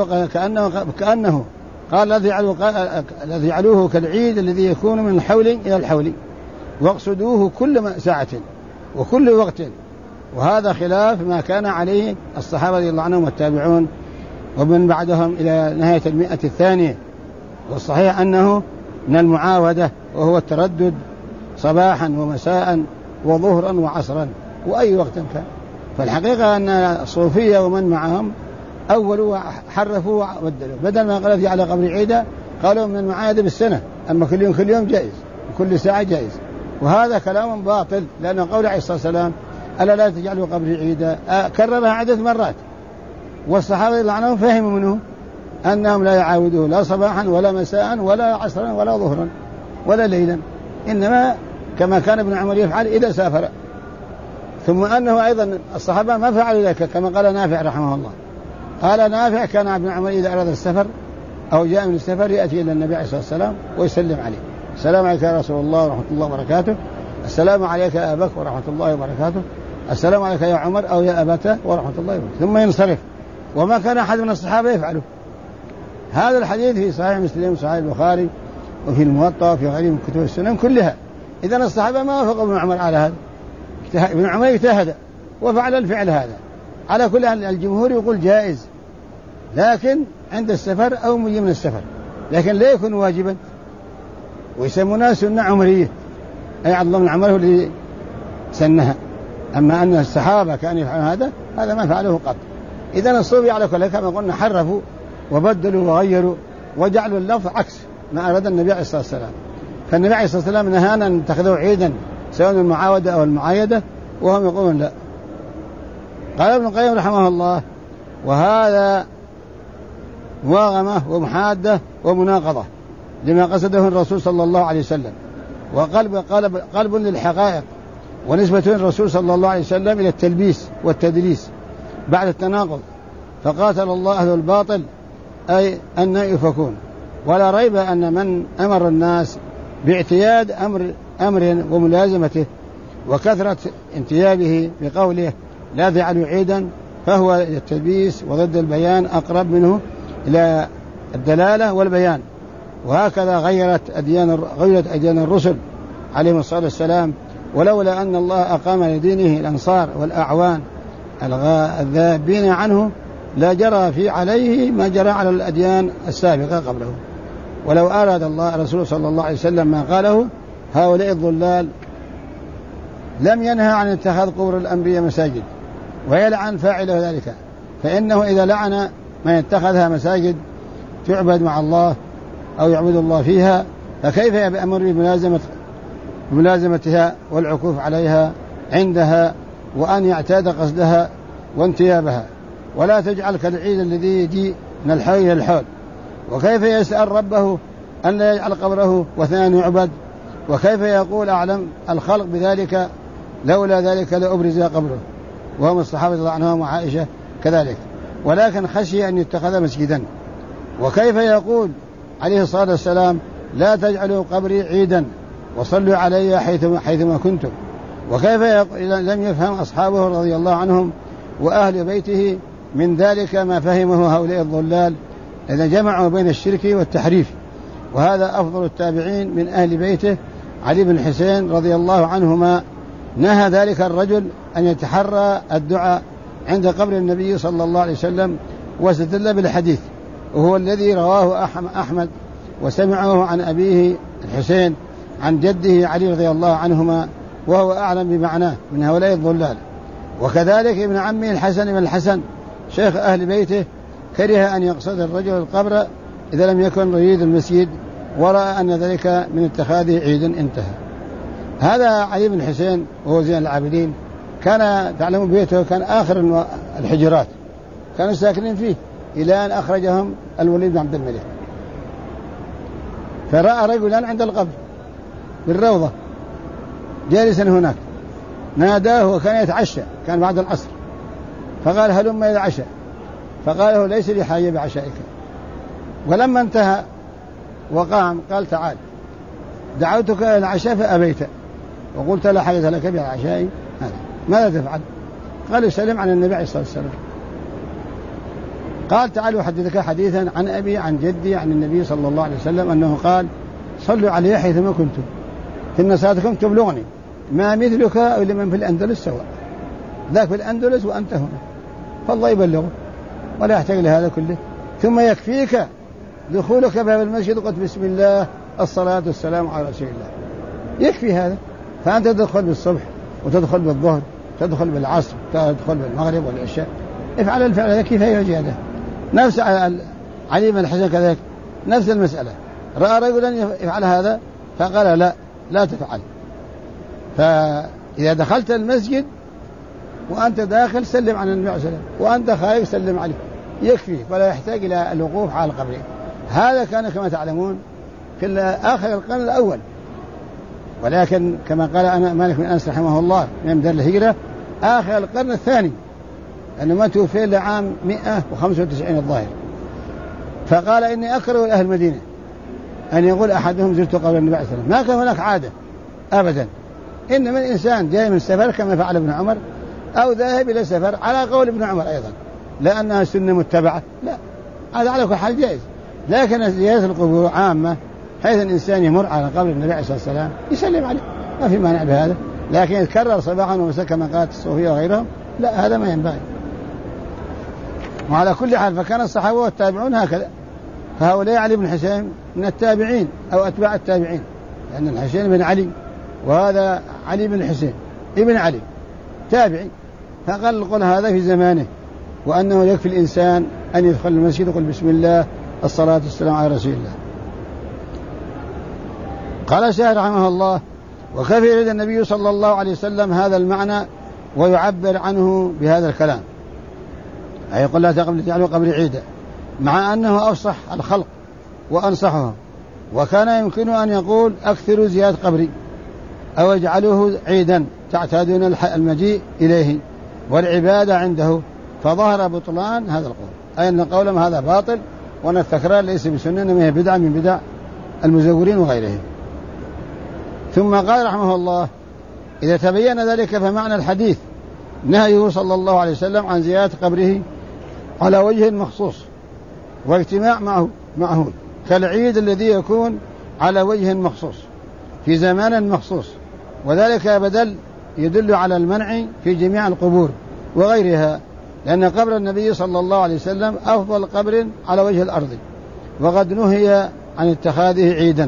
A: كأنه قال الذي يجعلوه كالعيد الذي يكون من الحول إلى الحول، واقصدوه كل ساعة وكل وقت. وهذا خلاف ما كان عليه الصحابة رضي الله عنهم والتابعون ومن بعدهم إلى نهاية 100 الثانية. والصحيح أنه من المعاودة، وهو التردد صباحا ومساء وظهرا وعصرا وأي وقت كان. فالحقيقة أن الصوفية ومن معهم أولوا حرفوا وبدلوا، بدل ما قالوا في على قبر عيدا قالوا من المعايدة بالسنة، أما كل يوم جائز وكل ساعة جائز. وهذا كلام باطل، لأن قول عليه الصلاة والسلام ألا لا تجعلوا قبر عيدا كررها عدة مرات، والصحابة رضي الله عنهم فهموا منه أنهم لا يعاودوه لا صباحا ولا مساء ولا عصرا ولا ظهرا ولا ليلا، إنما كما كان ابن عمر يفعل إذا سافر. ثم أنه أيضا الصحابة ما فعلوا ذلك، كما قال نافع رحمه الله، قال نافع كان ابن عمر إذا أراد السفر أو جاء من السفر يأتي إلى النبي عليه الصلاة والسلام ويسلم عليه: السلام عليك يا رسول الله ورحمة الله وبركاته، السلام عليك يا أبا بكر ورحمة الله وبركاته، السلام عليك يا عمر أو يا أباته ورحمة الله وبركاته، ثم ينصرف. وما كان أحد من الصحابة يفعله. هذا الحديث في صحيح مسلم وصحيح البخاري وفي الموطأ وفي غيره من كتب السنن كلها. إذن الصحابة ما وافقوا ابن عمر على هذا، ابن عمر اجتهد وفعل الفعل هذا. على كل الجمهور يقول جائز، لكن عند السفر أو مجي من السفر، لكن لا يكون واجبا، ويسمونها سنة عمرية، أي عبد الله بن عمر هو الذي سنها. أما أن الصحابة كانوا يفعلون هذا ما فعله قط. إذن الصوفية على كل كما قلنا حرفوا وبدلوا وغيروا وجعلوا اللفظ عكس ما أراد النبي عليه الصلاة والسلام. فالنبي عليه الصلاة والسلام نهانا أن نتخذه عيدا سواء المعاودة أو المعايدة، وهم يقولون لا. قال ابن القيم رحمه الله: وهذا مواغمة ومحادة ومناقضة لما قصده الرسول صلى الله عليه وسلم، وقلب للحقائق، ونسبة الرسول صلى الله عليه وسلم إلى التلبيس والتدليس بعد التناقض. فقاتل الله أهل الباطل، أي أن يفكون. ولا ريب أن من أمر الناس باعتياد أمر وملازمته وكثرة انتيابه بقوله لا تجعلوا عيدا، فهو التلبيس وضد البيان أقرب منه إلى الدلالة والبيان. وهكذا غيرت أديان الرسل عليهم الصلاة والسلام، ولولا أن الله أقام لدينه الأنصار والأعوان الذابين عنه لا جرى عليه ما جرى على الأديان السابقة قبله. ولو أراد الله رسول صلى الله عليه وسلم ما قاله هؤلاء الضلال لم ينهى عن اتخاذ قبور الأنبياء مساجد ويلعن فاعله ذلك، فإنه إذا لعن من اتخذها مساجد تعبد مع الله أو يعبد الله فيها، فكيف يأمر بملازمتها والعكوف عليها عندها وأن يعتاد قصدها وانتيابها؟ ولا تجعل كالعيد الذي يجي من الحول إلى الحول. وكيف يسأل ربه أن لا يجعل قبره وثنان يعبد؟ وكيف يقول أعلم الخلق بذلك لولا ذلك لأبرز قبره؟ وهم الصحابة رضي الله عنهم وعائشة كذلك، ولكن خشي أن يتخذ مسجدا. وكيف يقول عليه الصلاة والسلام لا تجعلوا قبري عيدا وصلوا علي حيثما كنتم؟ وكيف لم يفهم أصحابه رضي الله عنهم وأهل بيته من ذلك ما فهمه هؤلاء الضلال إذا جمعوا بين الشرك والتحريف؟ وهذا أفضل التابعين من أهل بيته علي بن الحسين رضي الله عنهما نهى ذلك الرجل أن يتحرى الدعاء عند قبر النبي صلى الله عليه وسلم، واستدل بالحديث، وهو الذي رواه أحمد وسمعه عن أبيه الحسين عن جده علي رضي الله عنهما، وهو أعلم بمعناه من هؤلاء الضلال. وكذلك ابن عمه الحسن بن الحسن شيخ أهل بيته كره أن يقصد الرجل القبر إذا لم يكن يريد المسجد، ورأى أن ذلك من اتخاذه عيدا. انتهى. هذا علي بن الحسين وهو زين العابدين كان تعلمون بيته كان آخر الحجرات، كانوا ساكنين فيه إلى أن أخرجهم الوليد بن عبد الملك. فرأى رجلا عند القبر بالروضة جالسا هناك، ناداه وكان يتعشى، كان بعد العصر، فقال هلم إلى العشاء، فقال له ليس لي حاجة بعشائك. ولما انتهى وقام قال تعال، دعوتك إلى العشاء فأبيت، وقلت لا حاجة لك بالعشاء، ماذا تفعل؟ قال سلم عن النبي عليه الصلاة والسلام. قال تعالوا أحدثك حديثا عن أبي عن جدي عن النبي صلى الله عليه وسلم أنه قال صلوا علي حيثما كنتم إن صلاتكم تبلغني ما مثلك أو لمن في الأندلس سواء، ذاك في الأندلس وأنت هنا، فالله يبلغه ولا يحتاج لهذا كله. ثم يكفيك دخولك باب المسجد قلت بسم الله الصلاة والسلام على رسول الله، يكفي هذا. فأنت تدخل بالصبح وتدخل بالظهر تدخل بالعصر تدخل بالمغرب والعشاء، افعل الفعل هذا كفاية وجهده. نفس علي بن الحسن كذلك نفس المسألة، رأى رجلا يفعل هذا فقال لا تفعل. فإذا دخلت المسجد وأنت داخل سلم على النبي عليه الصلاة والسلام، وأنت خارج سلم عليه، يكفي ولا يحتاج إلى الوقوف على القبر. هذا كان كما تعلمون في آخر القرن الأول، ولكن كما قال أنا مالك بن أنس رحمه الله من دار الهجرة آخر القرن الثاني، أنه ما توفي إلا عام 195 الظاهر. فقال إني أكره أهل المدينة أن يقول أحدهم زرت قبر النبي عليه الصلاة والسلام، ما كان هناك عادة أبدا، إنما الإنسان جاي من السفر كما فعل ابن عمر أو ذاهب إلى سفر على قول ابن عمر أيضا، لأنها سنة متبعة، لا هذا على كل حال جائز. لكن زيارة القبور عامة حيث الإنسان يمر على قبر النبي عليه الصلاة والسلام يسلم عليه، ما في مانع بهذا. لكن يتكرر صباحا ومساء كما قالت الصوفية وغيرهم، لا هذا ما ينبغي. وعلى كل حال فكان الصحابة والتابعون هكذا. فهؤلاء علي بن حسين من التابعين أو أتباع التابعين، لأن الحسين بن علي وهذا علي بن الحسين ابن علي تابعي، فقال القول هذا في زمانه، وأنه يكفي الإنسان أن يدخل المسجد ويقول بسم الله الصلاة والسلام على رسول الله. قال الشاعر رحمه الله وكفى يريد النبي صلى الله عليه وسلم هذا المعنى ويعبر عنه بهذا الكلام، أي يقول لا تجعلوا قبري عيدا، مع أنه أفصح الخلق وأنصحهم، وكان يمكن أن يقول أكثروا زيارة قبري أو اجعلوه عيدا تعتادون المجيء إليه والعبادة عنده، فظهر بطلان هذا القول، أي أن قولهم هذا باطل وأن التكرار ليس بسنة إنما هي بدعة من بدع المزورين وغيرهم. ثم قال رحمه الله إذا تبين ذلك فمعنى الحديث نهيه صلى الله عليه وسلم عن زيارة قبره على وجه مخصوص واجتماع معه كالعيد الذي يكون على وجه مخصوص في زمان مخصوص، وذلك بدل يدل على المنع في جميع القبور وغيرها، لأن قبر النبي صلى الله عليه وسلم أفضل قبر على وجه الأرض، وقد نهي عن اتخاذه عيدا،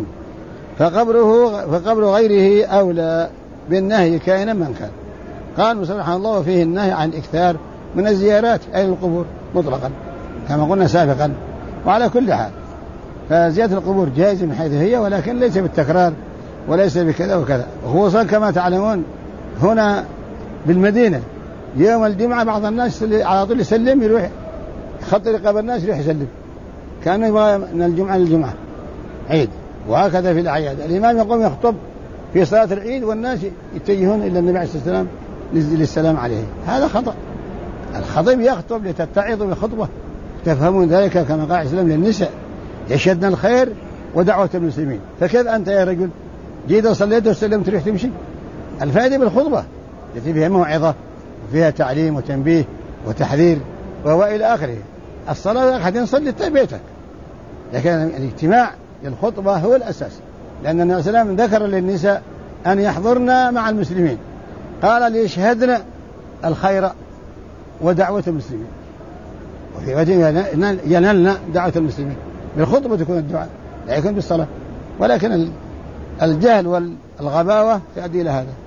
A: فقبر غيره أولى بالنهي كائنا من كان. قال سبحانه الله وفيه النهي عن الإكثار من الزيارات أي القبور مطلقا كما قلنا سابقا. وعلى كل حال فزيارة القبور جائزة من حيث هي، ولكن ليس بالتكرار وليس بكذا وكذا. وخصوصا كما تعلمون هنا بالمدينة يوم الجمعة بعض الناس على طول يسلم يروح يخطر رقاب الناس يروح يسلم كأنه يبغى من الجمعة للجمعة عيد. وهكذا في الأعياد الإمام يقوم يخطب في صلاة العيد والناس يتجهون إلى النبي عليه الصلاة والسلام للسلام عليه، هذا خطأ. الخطيب يخطب لتتعظوا بخطبة، تفهمون ذلك كما قال الإسلام للنساء يشهدن الخير ودعوة المسلمين، فكيف أنت يا رجل جيت وصليت وسلمت تروح تمشي؟ الفائدة بالخطبة التي فيها موعظة وفيها تعليم وتنبيه وتحذير وإلى آخره. الصلاة أحد يصلي بيتك، لكن الاجتماع للخطبة هو الأساس، لأن النبي صلى الله عليه وسلم ذكر للنساء أن يحضرن مع المسلمين، قال ليشهدن الخير ودعوة المسلمين، وفي وجه ينالنا دعوة المسلمين. بالخطبة تكون الدعاء لا يكون بالصلاة، ولكن الجهل والغباوة تؤدي إلى هذا.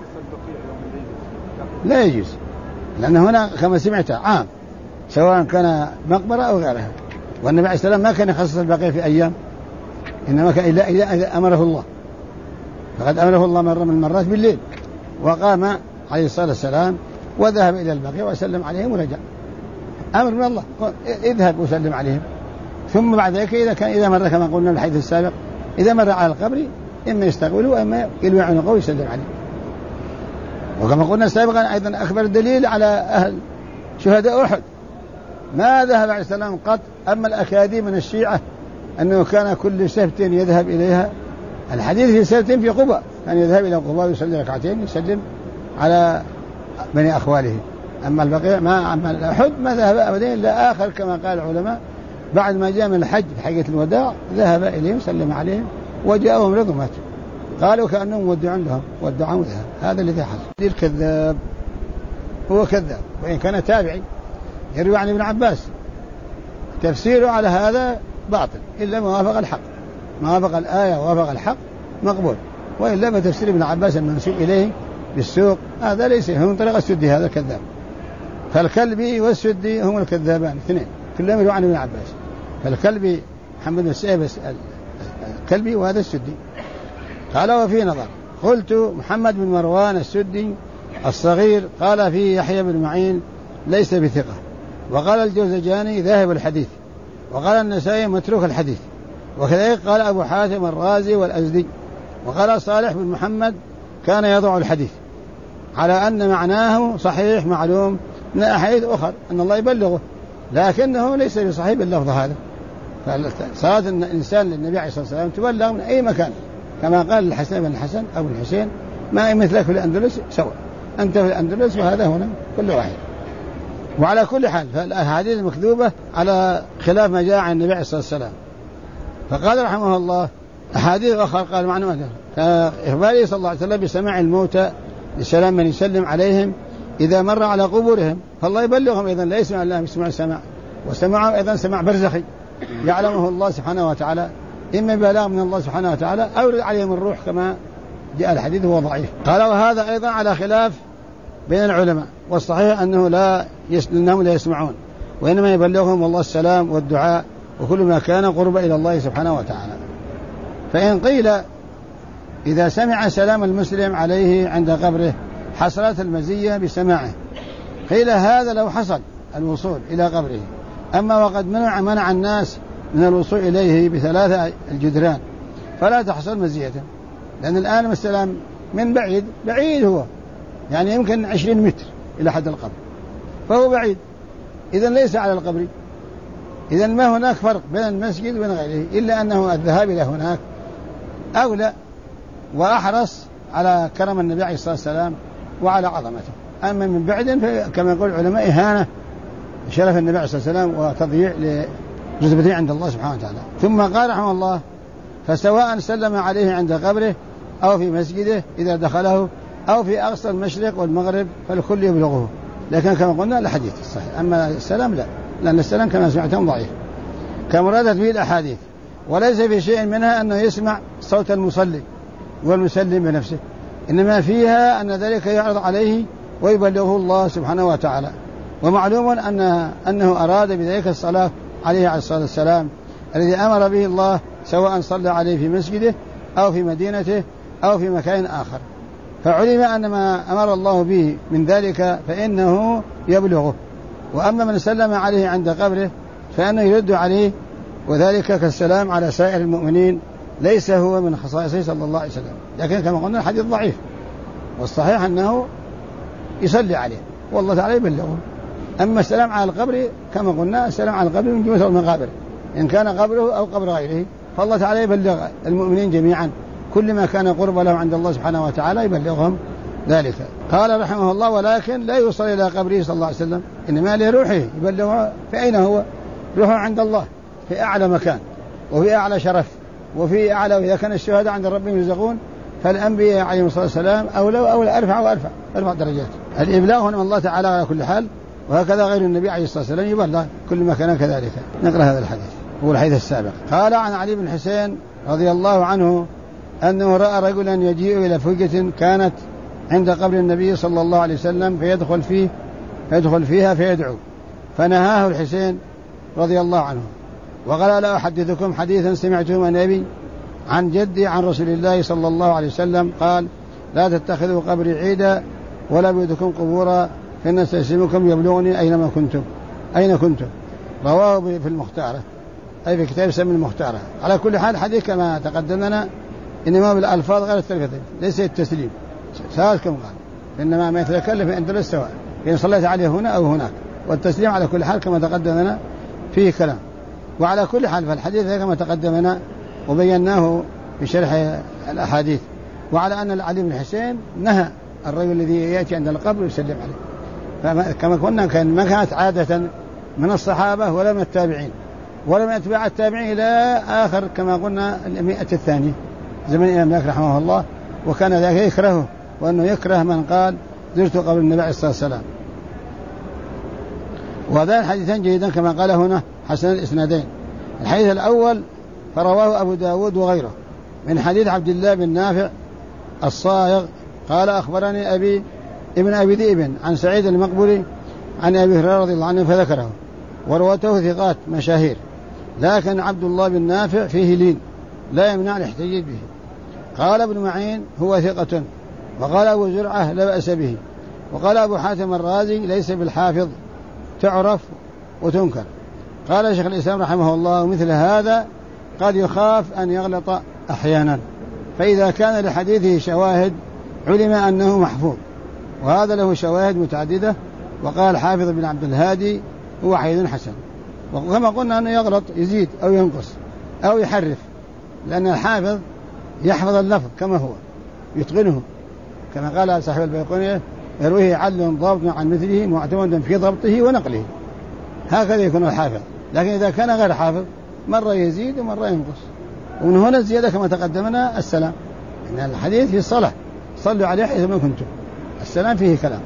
A: لا يجوز، لأن هنا كما سمعت عام سواء كان مقبرة أو غيرها، والنبي عليه السلام ما كان يخصص البقية في أيام، إنما كان إذا أمره الله، فقد أمره الله مرة من المرات بالليل وقام عليه الصلاة والسلام وذهب إلى البقية وسلم عليهم ورجع، أمر من الله اذهب وسلم عليهم. ثم بعد ذلك إذا مر كما قلنا الحديث السابق إذا مر على القبر إما يستقبله وإما يلوي عنقه ويسلم عليه. وكما قلنا سابقا أيضا أكبر دليل على أهل شهداء أحد ما ذهب عليه السلام قط. أما الأكاذيب من الشيعة أنه كان كل سبت يذهب إليها، الحديث في سبت في قباء كان يذهب إلى قباء ويصلي ركعتين يسلم على بني أخواله، أما البقيع ما أما الأحد ما ذهب أبدا إلا آخر كما قال العلماء بعد ما جاء من الحج في حجة الوداع ذهب إليهم سلم عليهم وجاءهم رضوا ماتوا قالوا كأنهم ودعوا لهم ودعوا ذهب. هذا الذي حصل. الكذاب هو كذاب وإن كان تابعي يروي عن ابن عباس تفسيره على هذا باطل إلا ما وافق الحق ما وافق الآية ووافق الحق مقبول وإلا ما تفسير ابن عباس المنسوب إليه بالسوق هذا ليس هم طريق السدي هذا كذاب. فالكلبي والسدي هم الكذابان اثنين كلهم يروي عن ابن عباس. فالكلبي محمد بن سعيد الكلبي وهذا السدي. قال وفي نظر قلت محمد بن مروان السدي الصغير قال فيه يحيى بن معين ليس بثقة وقال الجوزجاني ذاهب الحديث وقال النسائي متروك الحديث وكذلك قال أبو حاتم الرازي والأزدي وقال صالح بن محمد كان يضع الحديث على أن معناه صحيح معلوم من أحاديث أخرى أن الله يبلغه لكنه ليس بصحيح باللفظ هذا. فصلاة الإنسان للنبي عليه الصلاة والسلام تبلغ من أي مكان كما قال الحسن بن الحسن أو الحسين ما مثلك في الأندلس سواء أنت في الأندلس وهذا هنا كل واحد. وعلى كل حال فالأحاديث المكذوبة على خلاف ما جاء عن النبي عليه الصلاة والسلام. فقال رحمه الله أحاديث أخرى قال معنى مثلا كإخباره صلى الله عليه وسلم بسماع الموتى للسلام من يسلم عليهم إذا مر على قبورهم فالله يبلغهم إذن لا يسمع الله يسمع السماع وسمعهم أيضا سماع برزخي يعلمه الله سبحانه وتعالى إما بلاغ من الله سبحانه وتعالى أو يرد عليهم الروح كما جاء الحديث هو ضعيف. قال وهذا أيضا على خلاف بين العلماء والصحيح أنهم لا يسمعون وإنما يبلغهم الله السلام والدعاء وكل ما كان قرب إلى الله سبحانه وتعالى. فإن قيل إذا سمع سلام المسلم عليه عند قبره حصلت المزية بسماعه قيل هذا لو حصل الوصول إلى قبره أما وقد منع الناس من الوصول إليه بثلاثة الجدران فلا تحصل مزيته لأن الآن السلام من بعيد هو يعني يمكن 20 متر إلى حد القبر فهو بعيد إذن ليس على القبر إذن ما هناك فرق بين المسجد وبين غيره إلا أنه الذهاب إلى هناك أولى وأحرص على كرم النبي عليه الصلاة والسلام وعلى عظمته. أما من بعد كما يقول العلماء إهانة شرف النبي عليه الصلاة والسلام وتضييع لرتبته عند الله سبحانه وتعالى. ثم قال رحمه الله فسواء سلم عليه عند قبره أو في مسجده إذا دخله أو في أقصى المشرق والمغرب فالكل يبلغه لكن كما قلنا الحديث الصحيح. أما السلام لا لأن السلام كما سمعتم ضعيف كمرادت به الأحاديث وليس في شيء منها أنه يسمع صوت المصلي والمسلم بنفسه إنما فيها أن ذلك يعرض عليه ويبلغه الله سبحانه وتعالى. ومعلوم أنه أراد بذلك الصلاة عليه عليه الصلاة والسلام الذي أمر به الله سواء صلى عليه في مسجده أو في مدينته أو في مكان آخر. فعلم أن ما أمر الله به من ذلك فإنه يبلغه. وأما من سلم عليه عند قبره فإنه يرد عليه وذلك كالسلام على سائر المؤمنين ليس هو من خصائصه صلى الله عليه وسلم. لكن كما قلنا الحديث ضعيف والصحيح أنه يصلي عليه والله تعالى يبلغه. أما السلام على القبر كما قلنا السلام على القبر من جملة المقابر إن كان قبره أو قبر غيره فالله تعالى يبلغ المؤمنين جميعا كل ما كان قرب له عند الله سبحانه وتعالى يبلغهم ذلك. قال رحمه الله ولكن لا يوصل إلى قبره صلى الله عليه وسلم إنما لروحه يبلغه. في أين هو؟ روحه عند الله في أعلى مكان وفي أعلى شرف وفي أعلى. وإذا كان الشهداء عند ربهم يرزقون فالأنبياء عليهم الصلاة والسلام أولى أرفع درجات. الإبلاغ هنا من الله تعالى على كل حال وهكذا غير النبي عليه الصلاة والسلام يبلغ كل ما كان كذلك. نقرأ هذا الحديث هو الحديث السابق. قال عن علي بن حسين رضي الله عنه أنه رأى رجلا يجيء إلى فجة كانت عند قبر النبي صلى الله عليه وسلم فيدخل فيها فيدعو فنهاه الحسين رضي الله عنه وقال لا أحدثكم حديثا سمعته من أبي عن جدي عن رسول الله صلى الله عليه وسلم قال لا تتخذوا قبري عيدا ولا بيوتكم قبورا فإن سيسمكم يبلغني أين كنتم. رواه في المختارة أي في كتاب سم المختارة. على كل حال حديث كما تقدمنا إنما بالألفاظ غير التلفزة ليس التسليم سواء كم قال إنما ما يتكلم في أندلس سواء إن صليت عليه هنا أو هناك والتسليم على كل حال كما تقدمنا فيه كلام. وعلى كل حال فالحديث كما تقدمنا وبيناه في شرح الأحاديث. وعلى أن علي بن حسين نهى الرجل الذي يأتي عند القبر ويسلم عليه كما قلنا ما كانت عادة من الصحابة ولا من التابعين ولا من أتباع التابعين إلى آخر كما قلنا 100 الثانية زمن الإمام مالك رحمه الله، وكان ذلك يكرهه، وأنه يكره من قال زرت قبر النبي عليه الصلاة والسلام. وهذان حديثان جيدا كما قال هنا حسن الإسنادين. الحديث الأول فرواه أبو داود وغيره من حديث عبد الله بن نافع الصائغ قال أخبرني ابن أبي ذئب عن سعيد المقبري عن أبي هريرة رضي الله عنه فذكره، ورواته ثقات مشاهير، لكن عبد الله بن نافع فيه لين لا يمنع الاحتجاج به. قال ابن معين هو ثقة، وقال أبو زرعة لا بأس به، وقال أبو حاتم الرازي ليس بالحافظ تعرف وتنكر. قال شيخ الإسلام رحمه الله مثل هذا قد يخاف أن يغلط أحيانا، فإذا كان لحديثه شواهد علم أنه محفوظ، وهذا له شواهد متعددة. وقال حافظ بن عبد الهادي هو حديث حسن. وكما قلنا أنه يغلط يزيد أو ينقص أو يحرف، لأن الحافظ يحفظ اللفظ كما هو يتقنه، كما قال صاحب البيقونية يرويه عدل ضابط عن مثله معتمد في ضبطه ونقله، هكذا يكون الحافظ. لكن إذا كان غير حافظ مرة يزيد ومرة ينقص. ومن هنا الزيادة كما تقدمنا السلام، إن الحديث في الصلاة صلوا عليه حيث ما كنتم، السلام فيه كلام.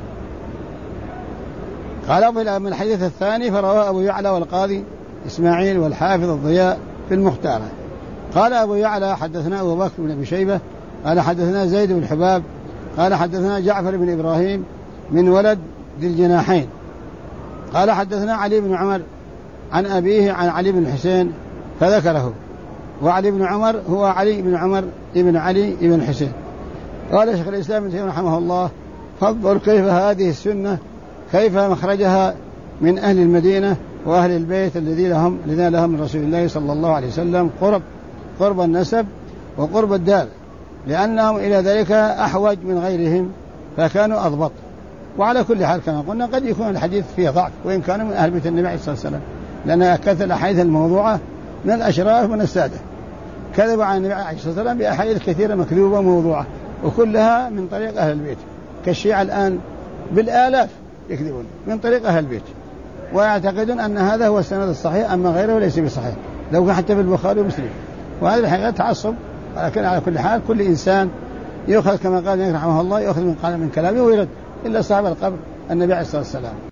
A: قال من الحديث الثاني فرواه أبو يعلى والقاضي إسماعيل والحافظ الضياء في المختارة. قال أبو يعلى حدثنا أبو بكر بن أبي شيبة قال حدثنا زيد بن حباب قال حدثنا جعفر بن إبراهيم من ولد ذي الجناحين قال حدثنا علي بن عمر عن أبيه عن علي بن حسين فذكره. وعلي بن عمر هو علي بن عمر ابن علي ابن حسين. قال شيخ الإسلام ابن تيمية رحمه الله فانظر كيف هذه السنة كيف مخرجها من أهل المدينة وأهل البيت الذين لهم من رسول الله صلى الله عليه وسلم قرب النسب وقرب الدار، لأنهم إلى ذلك أحوج من غيرهم فكانوا أضبط. وعلى كل حال كما قلنا قد يكون الحديث فيه ضعف وإن كانوا من أهل بيت النبي عليه الصلاة والسلام، لأن كثر الأحاديث الموضوعة من الأشراف من السادة كذب عن النبي عليه الصلاة والسلام بأحاديث كثيرة مكذوبة موضوعة وكلها من طريق أهل البيت، كالشيعة الآن بالآلاف يكذبون من طريق أهل البيت ويعتقدون أن هذا هو السند الصحيح، أما غيره ليس بصحيح لو كان حتى في البخاري ومسلم. وهذه الحقيقة تعصب. ولكن على كل حال كل إنسان يأخذ كما قال رحمه الله يأخذ من كلامه ويرد إلا صاحب القبر النبي عليه الصلاة والسلام.